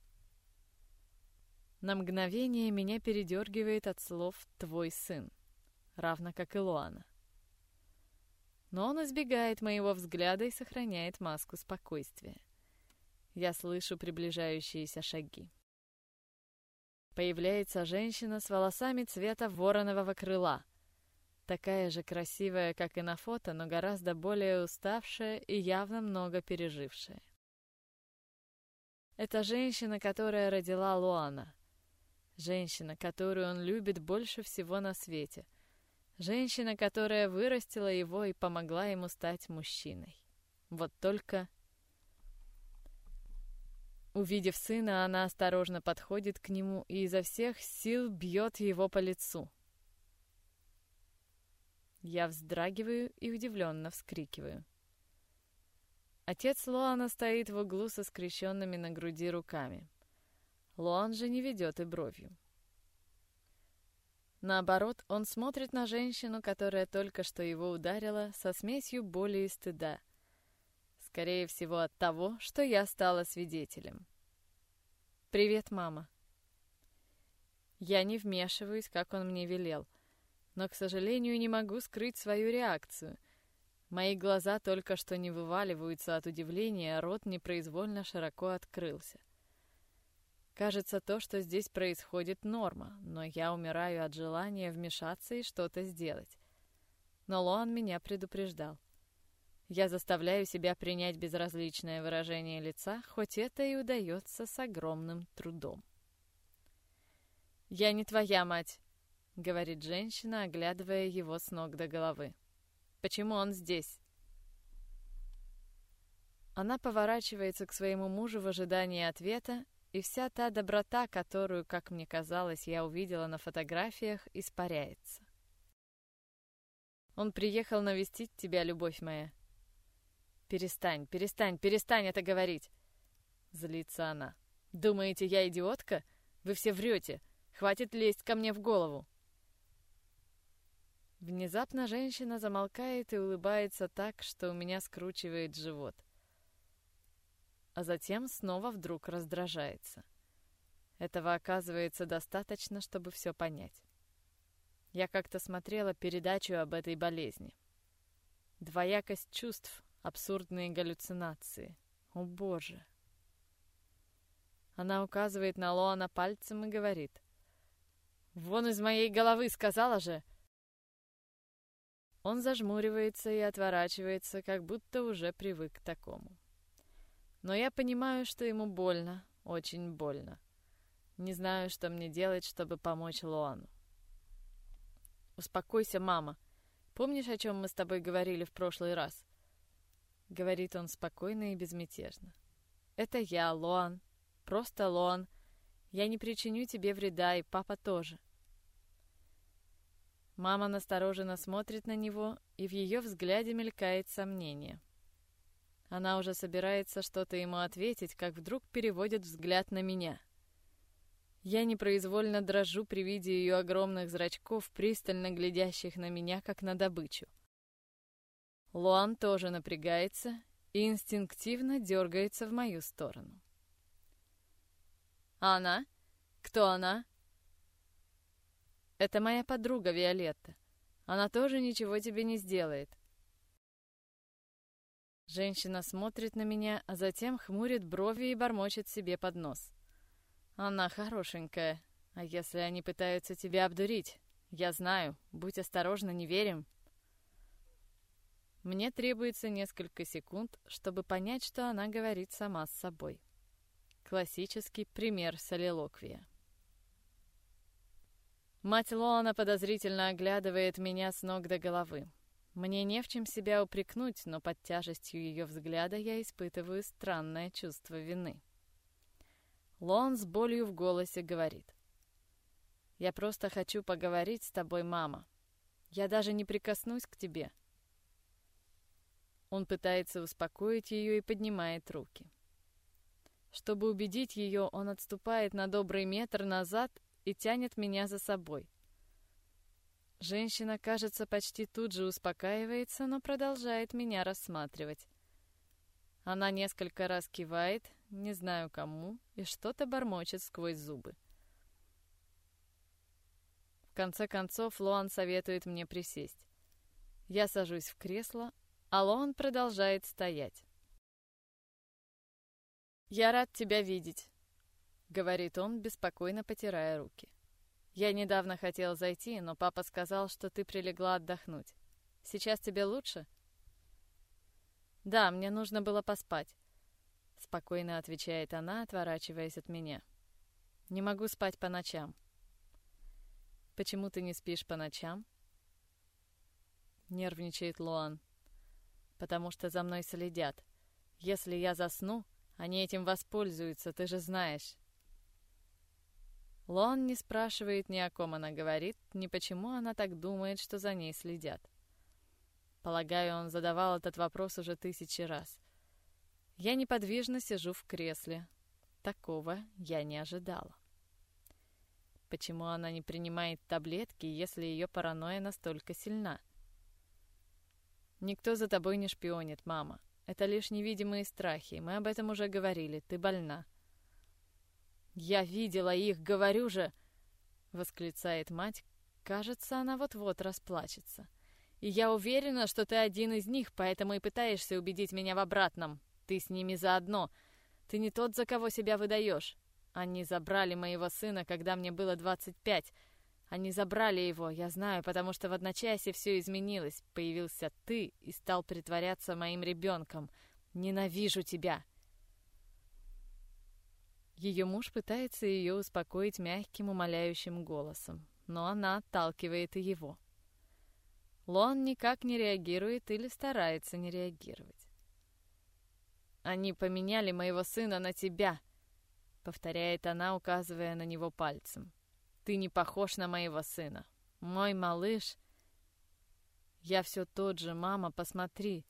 На мгновение меня передергивает от слов «твой сын», равно как и Лоана. Но он избегает моего взгляда и сохраняет маску спокойствия. Я слышу приближающиеся шаги. Появляется женщина с волосами цвета воронового крыла. такая же красивая, как и на фото, но гораздо более уставшая и явно много пережившая. Это женщина, которая родила Лоана. Женщина, которую он любит больше всего на свете. Женщина, которая вырастила его и помогла ему стать мужчиной. Вот только... Увидев сына, она осторожно подходит к нему и изо всех сил бьет его по лицу. Я вздрагиваю и удивленно вскрикиваю. Отец Лоана стоит в углу со скрещенными на груди руками. Лоан же не ведет и бровью. Наоборот, он смотрит на женщину, которая только что его ударила, со смесью боли и стыда. Скорее всего, от того, что я стала свидетелем. «Привет, мама». Я не вмешиваюсь, как он мне велел, но, к сожалению, не могу скрыть свою реакцию. Мои глаза только что не вываливаются от удивления, а рот непроизвольно широко открылся. Кажется, то, что здесь происходит, норма, но я умираю от желания вмешаться и что-то сделать. Но Лоан меня предупреждал. Я заставляю себя принять безразличное выражение лица, хоть это и удается с огромным трудом. «Я не твоя мать», — говорит женщина, оглядывая его с ног до головы. «Почему он здесь?» Она поворачивается к своему мужу в ожидании ответа, и вся та доброта, которую, как мне казалось, я увидела на фотографиях, испаряется. «Он приехал навестить тебя, любовь моя». «Перестань, перестань, перестань это говорить!» Злится она. «Думаете, я идиотка? Вы все врете. Хватит лезть ко мне в голову!» Внезапно женщина замолкает и улыбается так, что у меня скручивает живот. А затем снова вдруг раздражается. Этого оказывается достаточно, чтобы все понять. Я как-то смотрела передачу об этой болезни. Двоякость чувств, абсурдные галлюцинации. О боже! Она указывает на Лоана пальцем и говорит: «Вон из моей головы, сказала же!» Он зажмуривается и отворачивается, как будто уже привык к такому. Но я понимаю, что ему больно, очень больно. Не знаю, что мне делать, чтобы помочь Лоану. «Успокойся, мама. Помнишь, о чем мы с тобой говорили в прошлый раз?» Говорит он спокойно и безмятежно. «Это я, Лоан. Просто Лоан. Я не причиню тебе вреда, и папа тоже». Мама настороженно смотрит на него, и в ее взгляде мелькает сомнение. Она уже собирается что-то ему ответить, как вдруг переводит взгляд на меня. Я непроизвольно дрожу при виде ее огромных зрачков, пристально глядящих на меня, как на добычу. Лоан тоже напрягается и инстинктивно дергается в мою сторону. «А она? Кто она?» «Это моя подруга Виолетта. Она тоже ничего тебе не сделает». Женщина смотрит на меня, а затем хмурит брови и бормочет себе под нос. «Она хорошенькая. А если они пытаются тебя обдурить? Я знаю. Будь осторожна, не верим». Мне требуется несколько секунд, чтобы понять, что она говорит сама с собой. Классический пример солилоквия. Мать Лоана подозрительно оглядывает меня с ног до головы. Мне не в чем себя упрекнуть, но под тяжестью ее взгляда я испытываю странное чувство вины. Лоан с болью в голосе говорит: «Я просто хочу поговорить с тобой, мама. Я даже не прикоснусь к тебе». Он пытается успокоить ее и поднимает руки. Чтобы убедить ее, он отступает на добрый метр назад и тянет меня за собой. Женщина, кажется, почти тут же успокаивается, но продолжает меня рассматривать. Она несколько раз кивает, не знаю кому, и что-то бормочет сквозь зубы. В конце концов, Лоан советует мне присесть. Я сажусь в кресло, а Лоан продолжает стоять. «Я рад тебя видеть», — говорит он, беспокойно потирая руки. Я недавно хотел зайти, но папа сказал, что ты прилегла отдохнуть. Сейчас тебе лучше? Да, мне нужно было поспать. Спокойно отвечает она, отворачиваясь от меня. Не могу спать по ночам. Почему ты не спишь по ночам? Нервничает Лоан. Потому что за мной следят. Если я засну, они этим воспользуются, ты же знаешь. Лоан не спрашивает ни о ком она говорит, ни почему она так думает, что за ней следят. Полагаю, он задавал этот вопрос уже 1000 раз. Я неподвижно сижу в кресле. Такого я не ожидала. Почему она не принимает таблетки, если ее паранойя настолько сильна? Никто за тобой не шпионит, мама. Это лишь невидимые страхи. Мы об этом уже говорили. Ты больна. Я видела их, говорю же! Восклицает мать. Кажется, она вот-вот расплачется. И я уверена, что ты один из них, поэтому и пытаешься убедить меня в обратном. Ты с ними заодно. Ты не тот, за кого себя выдаешь. Они забрали моего сына, когда мне было 25. Они забрали его, я знаю, потому что в одночасье все изменилось. Появился ты и стал притворяться моим ребенком. Ненавижу тебя. Ее муж пытается ее успокоить мягким, умоляющим голосом, но она отталкивает и его. Лоан никак не реагирует или старается не реагировать. «Они поменяли моего сына на тебя», — повторяет она, указывая на него пальцем. «Ты не похож на моего сына. Мой малыш...» «Я все тот же, мама, посмотри».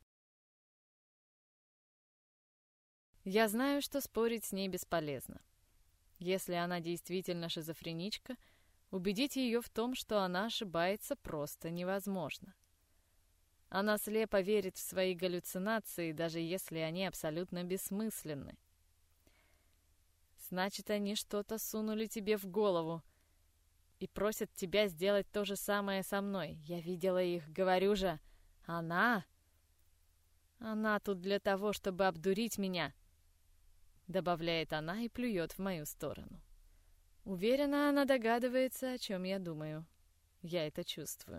Я знаю, что спорить с ней бесполезно. Если она действительно шизофреничка, убедить ее в том, что она ошибается, просто невозможно. Она слепо верит в свои галлюцинации, даже если они абсолютно бессмысленны. Значит, они что-то сунули тебе в голову и просят тебя сделать то же самое со мной. Я видела их, говорю же. Она тут для того, чтобы обдурить меня, добавляет она и плюет в мою сторону. Уверена, она догадывается, о чем я думаю. Я это чувствую.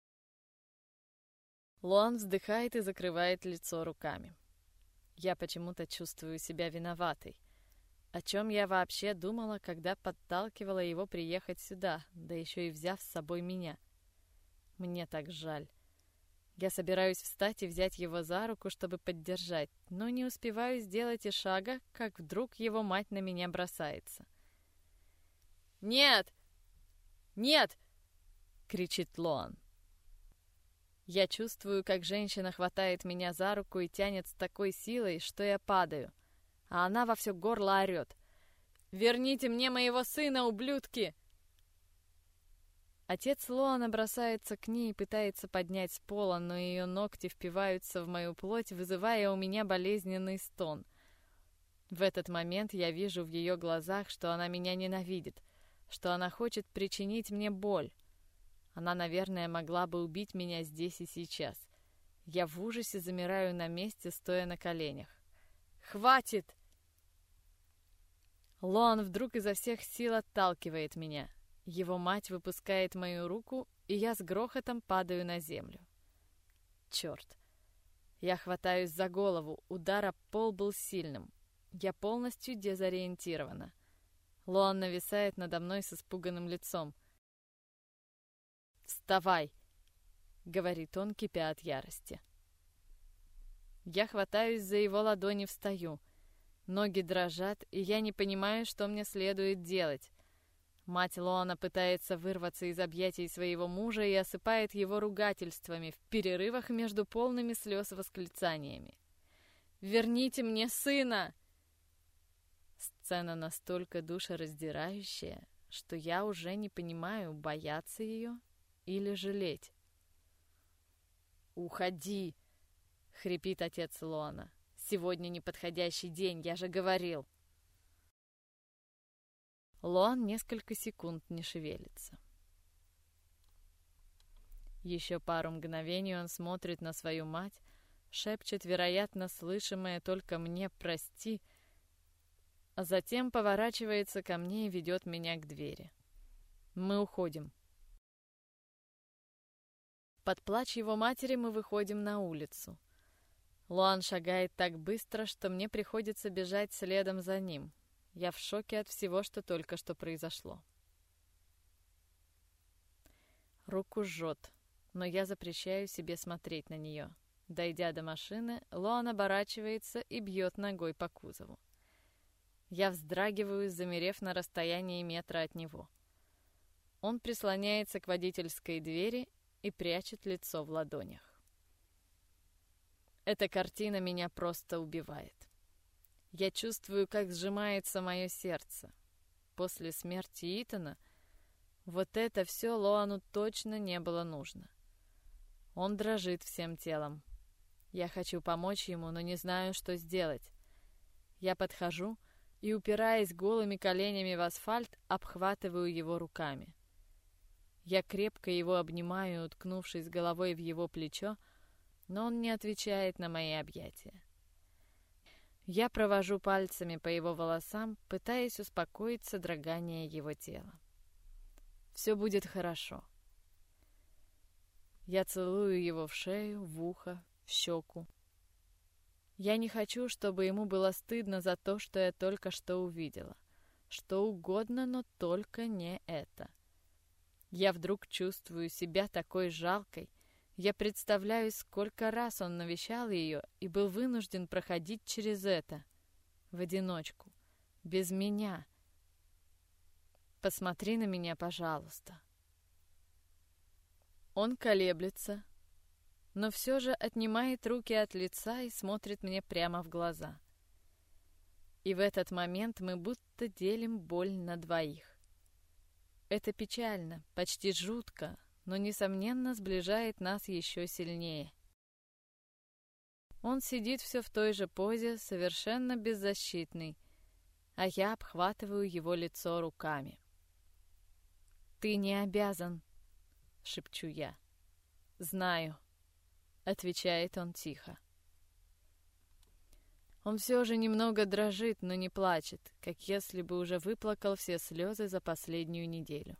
Лоан вздыхает и закрывает лицо руками. Я почему-то чувствую себя виноватой. О чем я вообще думала, когда подталкивала его приехать сюда, да еще и взяв с собой меня? Мне так жаль. Я собираюсь встать и взять его за руку, чтобы поддержать, но не успеваю сделать и шага, как вдруг его мать на меня бросается. «Нет! Нет!» — кричит Лоан. Я чувствую, как женщина хватает меня за руку и тянет с такой силой, что я падаю, а она во все горло орет. «Верните мне моего сына, ублюдки!» Отец Лоана бросается к ней и пытается поднять с пола, но ее ногти впиваются в мою плоть, вызывая у меня болезненный стон. В этот момент я вижу в ее глазах, что она меня ненавидит, что она хочет причинить мне боль. Она, наверное, могла бы убить меня здесь и сейчас. Я в ужасе замираю на месте, стоя на коленях. «Хватит!» Лоан вдруг изо всех сил отталкивает меня. Его мать выпускает мою руку, и я с грохотом падаю на землю. Черт! Я хватаюсь за голову, удар об пол был сильным. Я полностью дезориентирована. Лоан нависает надо мной с испуганным лицом. «Вставай!» — говорит он, кипя от ярости. Я хватаюсь за его ладони, встаю. Ноги дрожат, и я не понимаю, что мне следует делать. Мать Лоана пытается вырваться из объятий своего мужа и осыпает его ругательствами в перерывах между полными слез восклицаниями. «Верните мне сына!» Сцена настолько душераздирающая, что я уже не понимаю, бояться ее или жалеть. «Уходи!» — хрипит отец Лоана. «Сегодня неподходящий день, я же говорил!» Лоан несколько секунд не шевелится. Еще пару мгновений он смотрит на свою мать, шепчет, вероятно, слышимое только мне «прости», а затем поворачивается ко мне и ведет меня к двери. Мы уходим. Под плач его матери мы выходим на улицу. Лоан шагает так быстро, что мне приходится бежать следом за ним. Я в шоке от всего, что только что произошло. Руку жжет, но я запрещаю себе смотреть на нее. Дойдя до машины, Лоан оборачивается и бьет ногой по кузову. Я вздрагиваю, замерев на расстоянии метра от него. Он прислоняется к водительской двери и прячет лицо в ладонях. Эта картина меня просто убивает. Я чувствую, как сжимается мое сердце. После смерти Итана вот это все Лоану точно не было нужно. Он дрожит всем телом. Я хочу помочь ему, но не знаю, что сделать. Я подхожу и, упираясь голыми коленями в асфальт, обхватываю его руками. Я крепко его обнимаю, уткнувшись головой в его плечо, но он не отвечает на мои объятия. Я провожу пальцами по его волосам, пытаясь успокоить содрогание его тела. Все будет хорошо. Я целую его в шею, в ухо, в щеку. Я не хочу, чтобы ему было стыдно за то, что я только что увидела. Что угодно, но только не это. Я вдруг чувствую себя такой жалкой. Я представляю, сколько раз он навещал ее и был вынужден проходить через это. В одиночку. Без меня. Посмотри на меня, пожалуйста. Он колеблется, но все же отнимает руки от лица и смотрит мне прямо в глаза. И в этот момент мы будто делим боль на двоих. Это печально, почти жутко, но, несомненно, сближает нас еще сильнее. Он сидит все в той же позе, совершенно беззащитный, а я обхватываю его лицо руками. «Ты не обязан», — шепчу я. «Знаю», — отвечает он тихо. Он все же немного дрожит, но не плачет, как если бы уже выплакал все слезы за последнюю неделю.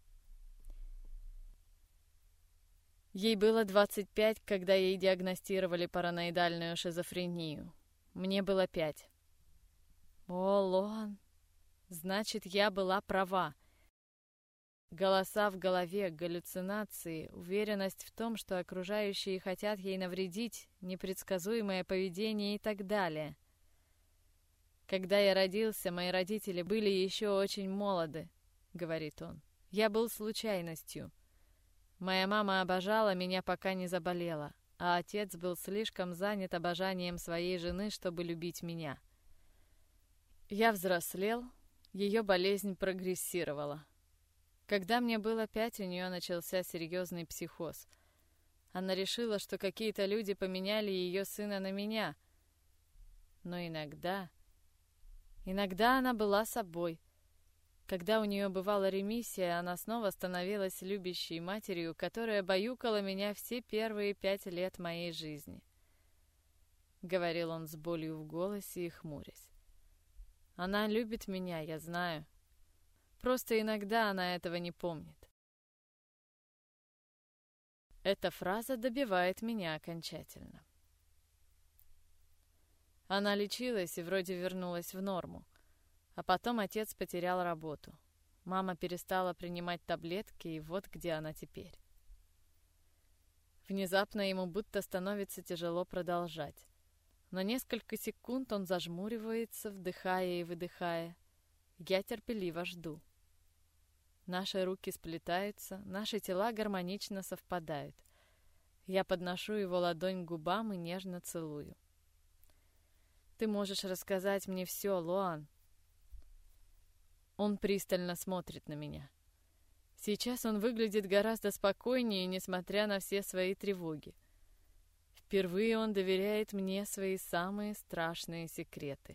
Ей было 25, когда ей диагностировали параноидальную шизофрению. Мне было 5. О, Лоан, значит, я была права. Голоса в голове, галлюцинации, уверенность в том, что окружающие хотят ей навредить, непредсказуемое поведение и так далее. «Когда я родился, мои родители были еще очень молоды», — говорит он. «Я был случайностью. Моя мама обожала меня, пока не заболела, а отец был слишком занят обожанием своей жены, чтобы любить меня. Я взрослел, ее болезнь прогрессировала. Когда мне было 5, у нее начался серьезный психоз. Она решила, что какие-то люди поменяли ее сына на меня. Но иногда она была собой. Когда у нее бывала ремиссия, она снова становилась любящей матерью, которая баюкала меня все первые 5 лет моей жизни. Говорил он с болью в голосе и хмурясь. Она любит меня, я знаю. Просто иногда она этого не помнит. Эта фраза добивает меня окончательно. Она лечилась и вроде вернулась в норму. А потом отец потерял работу. Мама перестала принимать таблетки, и вот где она теперь. Внезапно ему будто становится тяжело продолжать. На несколько секунд он зажмуривается, вдыхая и выдыхая. Я терпеливо жду. Наши руки сплетаются, наши тела гармонично совпадают. Я подношу его ладонь к губам и нежно целую. «Ты можешь рассказать мне все, Лоан». Он пристально смотрит на меня. Сейчас он выглядит гораздо спокойнее, несмотря на все свои тревоги. Впервые он доверяет мне свои самые страшные секреты.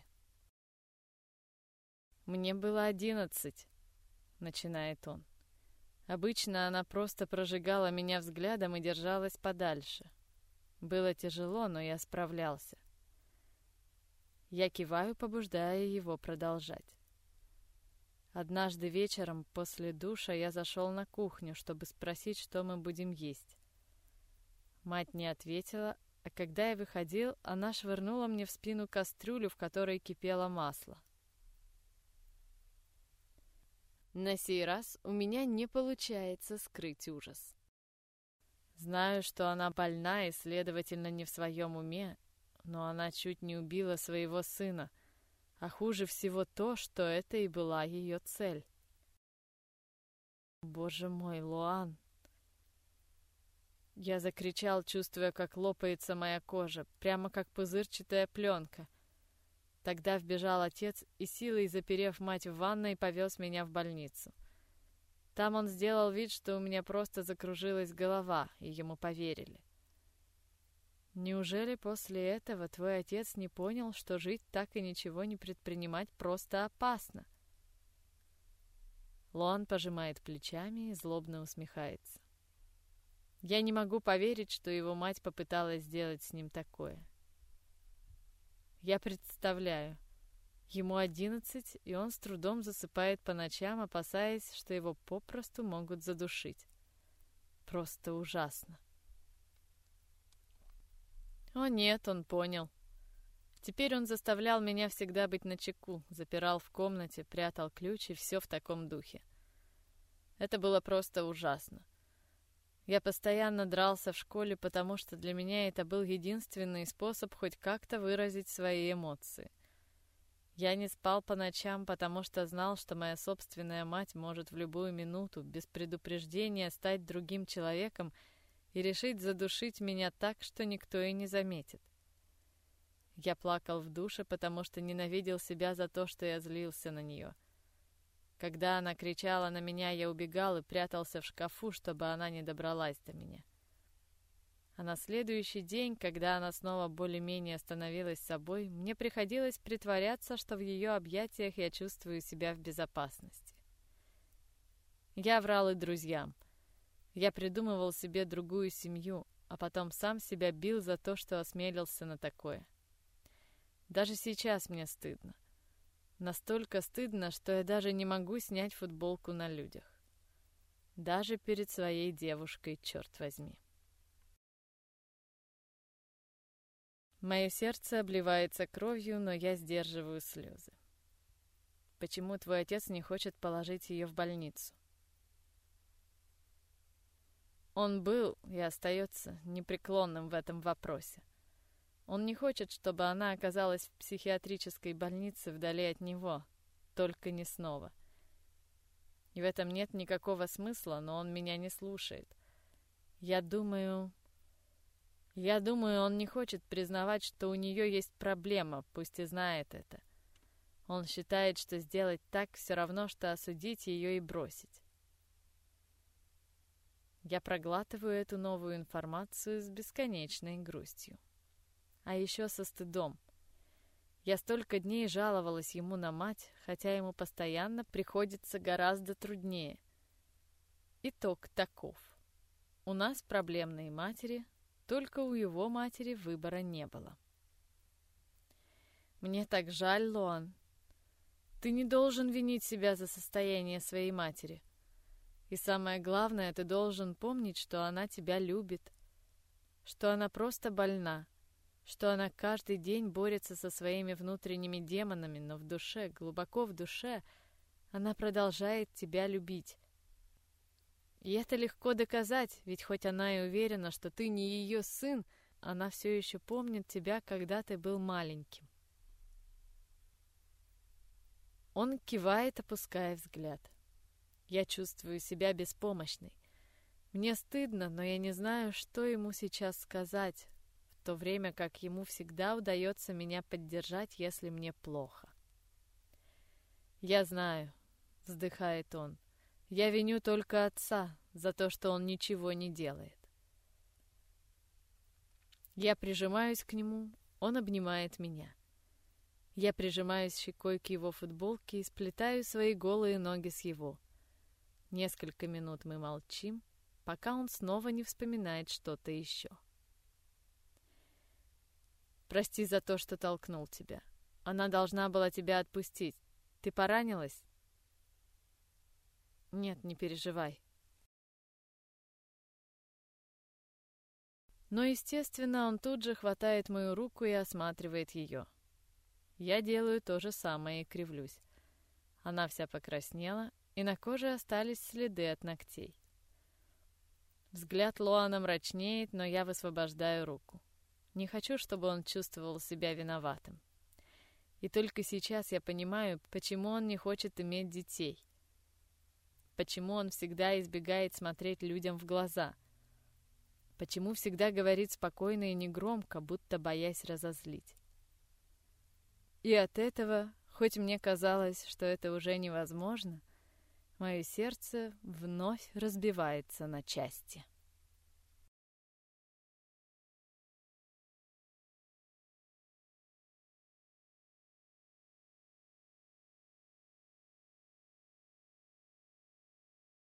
«Мне было 11», — начинает он. Обычно она просто прожигала меня взглядом и держалась подальше. Было тяжело, но я справлялся. Я киваю, побуждая его продолжать. Однажды вечером после душа я зашел на кухню, чтобы спросить, что мы будем есть. Мать не ответила, а когда я выходил, она швырнула мне в спину кастрюлю, в которой кипело масло. На сей раз у меня не получается скрыть ужас. Знаю, что она больна и, следовательно, не в своем уме, но она чуть не убила своего сына, а хуже всего то, что это и была ее цель. Боже мой, Луан! Я закричал, чувствуя, как лопается моя кожа, прямо как пузырчатая пленка. Тогда вбежал отец и, силой заперев мать в ванной, повез меня в больницу. Там он сделал вид, что у меня просто закружилась голова, и ему поверили. Неужели после этого твой отец не понял, что жить так и ничего не предпринимать просто опасно? Луан пожимает плечами и злобно усмехается. Я не могу поверить, что его мать попыталась сделать с ним такое. Я представляю. Ему 11, и он с трудом засыпает по ночам, опасаясь, что его попросту могут задушить. Просто ужасно. О нет, он понял. Теперь он заставлял меня всегда быть начеку, запирал в комнате, прятал ключ и все в таком духе. Это было просто ужасно. Я постоянно дрался в школе, потому что для меня это был единственный способ хоть как-то выразить свои эмоции. Я не спал по ночам, потому что знал, что моя собственная мать может в любую минуту, без предупреждения, стать другим человеком и решить задушить меня так, что никто и не заметит. Я плакал в душе, потому что ненавидел себя за то, что я злился на нее. Когда она кричала на меня, я убегал и прятался в шкафу, чтобы она не добралась до меня. А на следующий день, когда она снова более-менее становилась собой, мне приходилось притворяться, что в ее объятиях я чувствую себя в безопасности. Я врал и друзьям. Я придумывал себе другую семью, а потом сам себя бил за то, что осмелился на такое. Даже сейчас мне стыдно. Настолько стыдно, что я даже не могу снять футболку на людях. Даже перед своей девушкой, черт возьми. Мое сердце обливается кровью, но я сдерживаю слезы. Почему твой отец не хочет положить ее в больницу? Он был и остается непреклонным в этом вопросе. Он не хочет, чтобы она оказалась в психиатрической больнице вдали от него, только не снова. И в этом нет никакого смысла, но он меня не слушает. Я думаю, он не хочет признавать, что у нее есть проблема, пусть и знает это. Он считает, что сделать так все равно, что осудить ее и бросить. Я проглатываю эту новую информацию с бесконечной грустью. А еще со стыдом. Я столько дней жаловалась ему на мать, хотя ему постоянно приходится гораздо труднее. Итог таков. У нас проблемные матери, только у его матери выбора не было. Мне так жаль, Луан. Ты не должен винить себя за состояние своей матери. И самое главное, ты должен помнить, что она тебя любит, что она просто больна, что она каждый день борется со своими внутренними демонами, но в душе, глубоко в душе, она продолжает тебя любить. И это легко доказать, ведь хоть она и уверена, что ты не ее сын, она все еще помнит тебя, когда ты был маленьким. Он кивает, опуская взгляд. Я чувствую себя беспомощной. Мне стыдно, но я не знаю, что ему сейчас сказать, в то время как ему всегда удается меня поддержать, если мне плохо. «Я знаю», — вздыхает он, — «я виню только отца за то, что он ничего не делает». Я прижимаюсь к нему, он обнимает меня. Я прижимаюсь щекой к его футболке и сплетаю свои голые ноги с его. Несколько минут мы молчим, пока он снова не вспоминает что-то еще. «Прости за то, что толкнул тебя. Она должна была тебя отпустить. Ты поранилась?» Нет, не переживай. Но, естественно, он тут же хватает мою руку и осматривает ее. Я делаю то же самое и кривлюсь. Она вся покраснела, и на коже остались следы от ногтей. Взгляд Лоана мрачнеет, но я высвобождаю руку. Не хочу, чтобы он чувствовал себя виноватым. И только сейчас я понимаю, почему он не хочет иметь детей. Почему он всегда избегает смотреть людям в глаза. Почему всегда говорит спокойно и негромко, будто боясь разозлить. И от этого, хоть мне казалось, что это уже невозможно, мое сердце вновь разбивается на части.